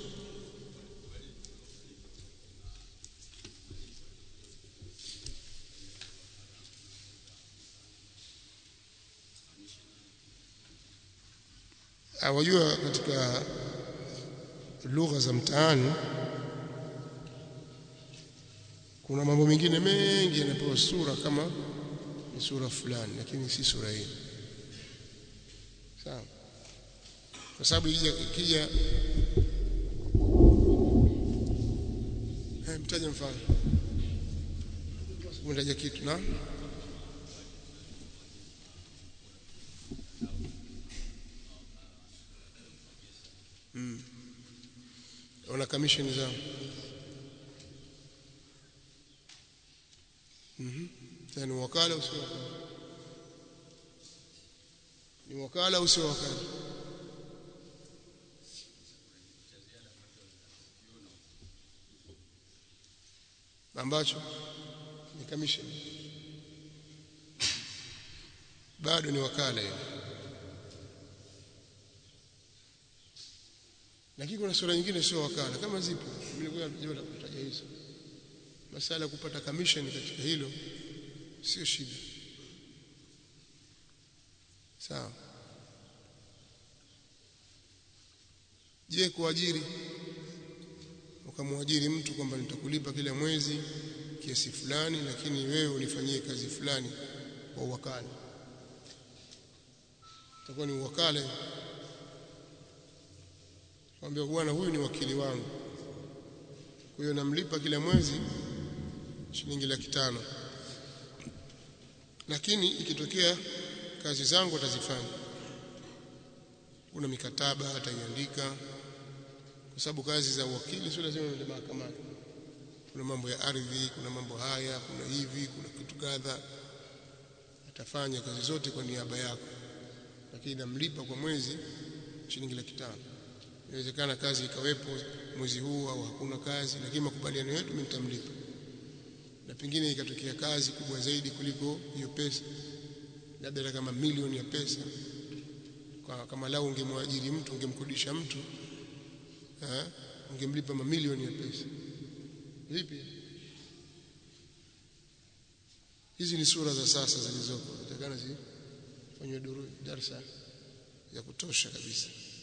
Awajua katika lugha za mtaani kuna mambo mengine mengi yanapewa sura kama ni sura fulani, lakini si sura hii. Sawa, kwa sababu ikija ikija eh, mtaja mfano, mtaja kitu na mm. Ona commission zao. Mhm. Tena wakala usio wakala. Ni wakala usio wakala. Ambacho ni commission. Bado ni wakala hiyo. Lakini kuna sura nyingine sio wakala, kama zipo nilikuwa najua kutaja hizo. Masala kupata commission katika hilo sio shida. Sawa. Je, kuajiri, ukamwajiri mtu kwamba nitakulipa kila mwezi kiasi fulani, lakini wewe unifanyie kazi fulani kwa wakala, itakuwa ni wakala. Mwambie bwana, huyu ni wakili wangu, kwa hiyo namlipa kila mwezi shilingi laki tano, lakini ikitokea kazi zangu atazifanya, kuna mikataba ataiandika, kwa sababu kazi za wakili sio lazima uende mahakamani. Kuna mambo ya ardhi, kuna mambo haya, kuna hivi, kuna kitu kadha, atafanya kazi zote kwa niaba yako, lakini namlipa kwa mwezi shilingi laki tano. Inawezekana kazi ikawepo mwezi huu au hakuna kazi, lakini makubaliano yetu mimi nitamlipa. Na pengine ikatokea kazi kubwa zaidi kuliko hiyo pesa, labda kama milioni ya pesa, kwa kama lao ungemwajiri mtu, ungemkodisha mtu, eh, ungemlipa mamilioni ya pesa. Vipi? Hizi ni sura za sasa zilizoko, zitakana zifanywe darasa ya kutosha kabisa.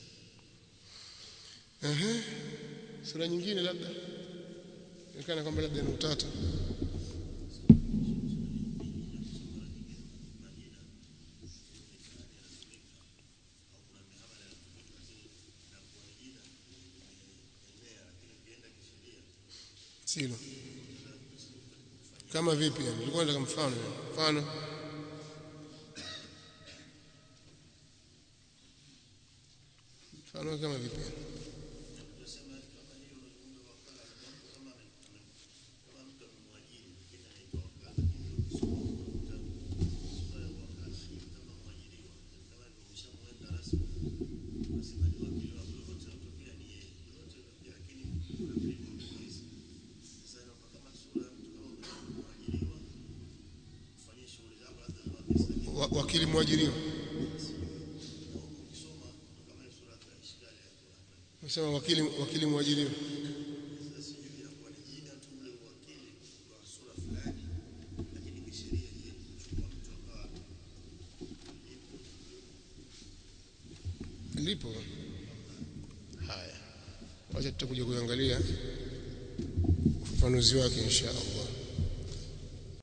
Ehe, sura nyingine labda inaonekana kwamba labda ni utata. silo kama vipi yani nilikuwa nataka mfano mfano mfano kama vipi wakili mwajiriwa Unasema wakili wakili mwajiriwa lipo haya wacha tutakuja kuangalia ufafanuzi wake inshallah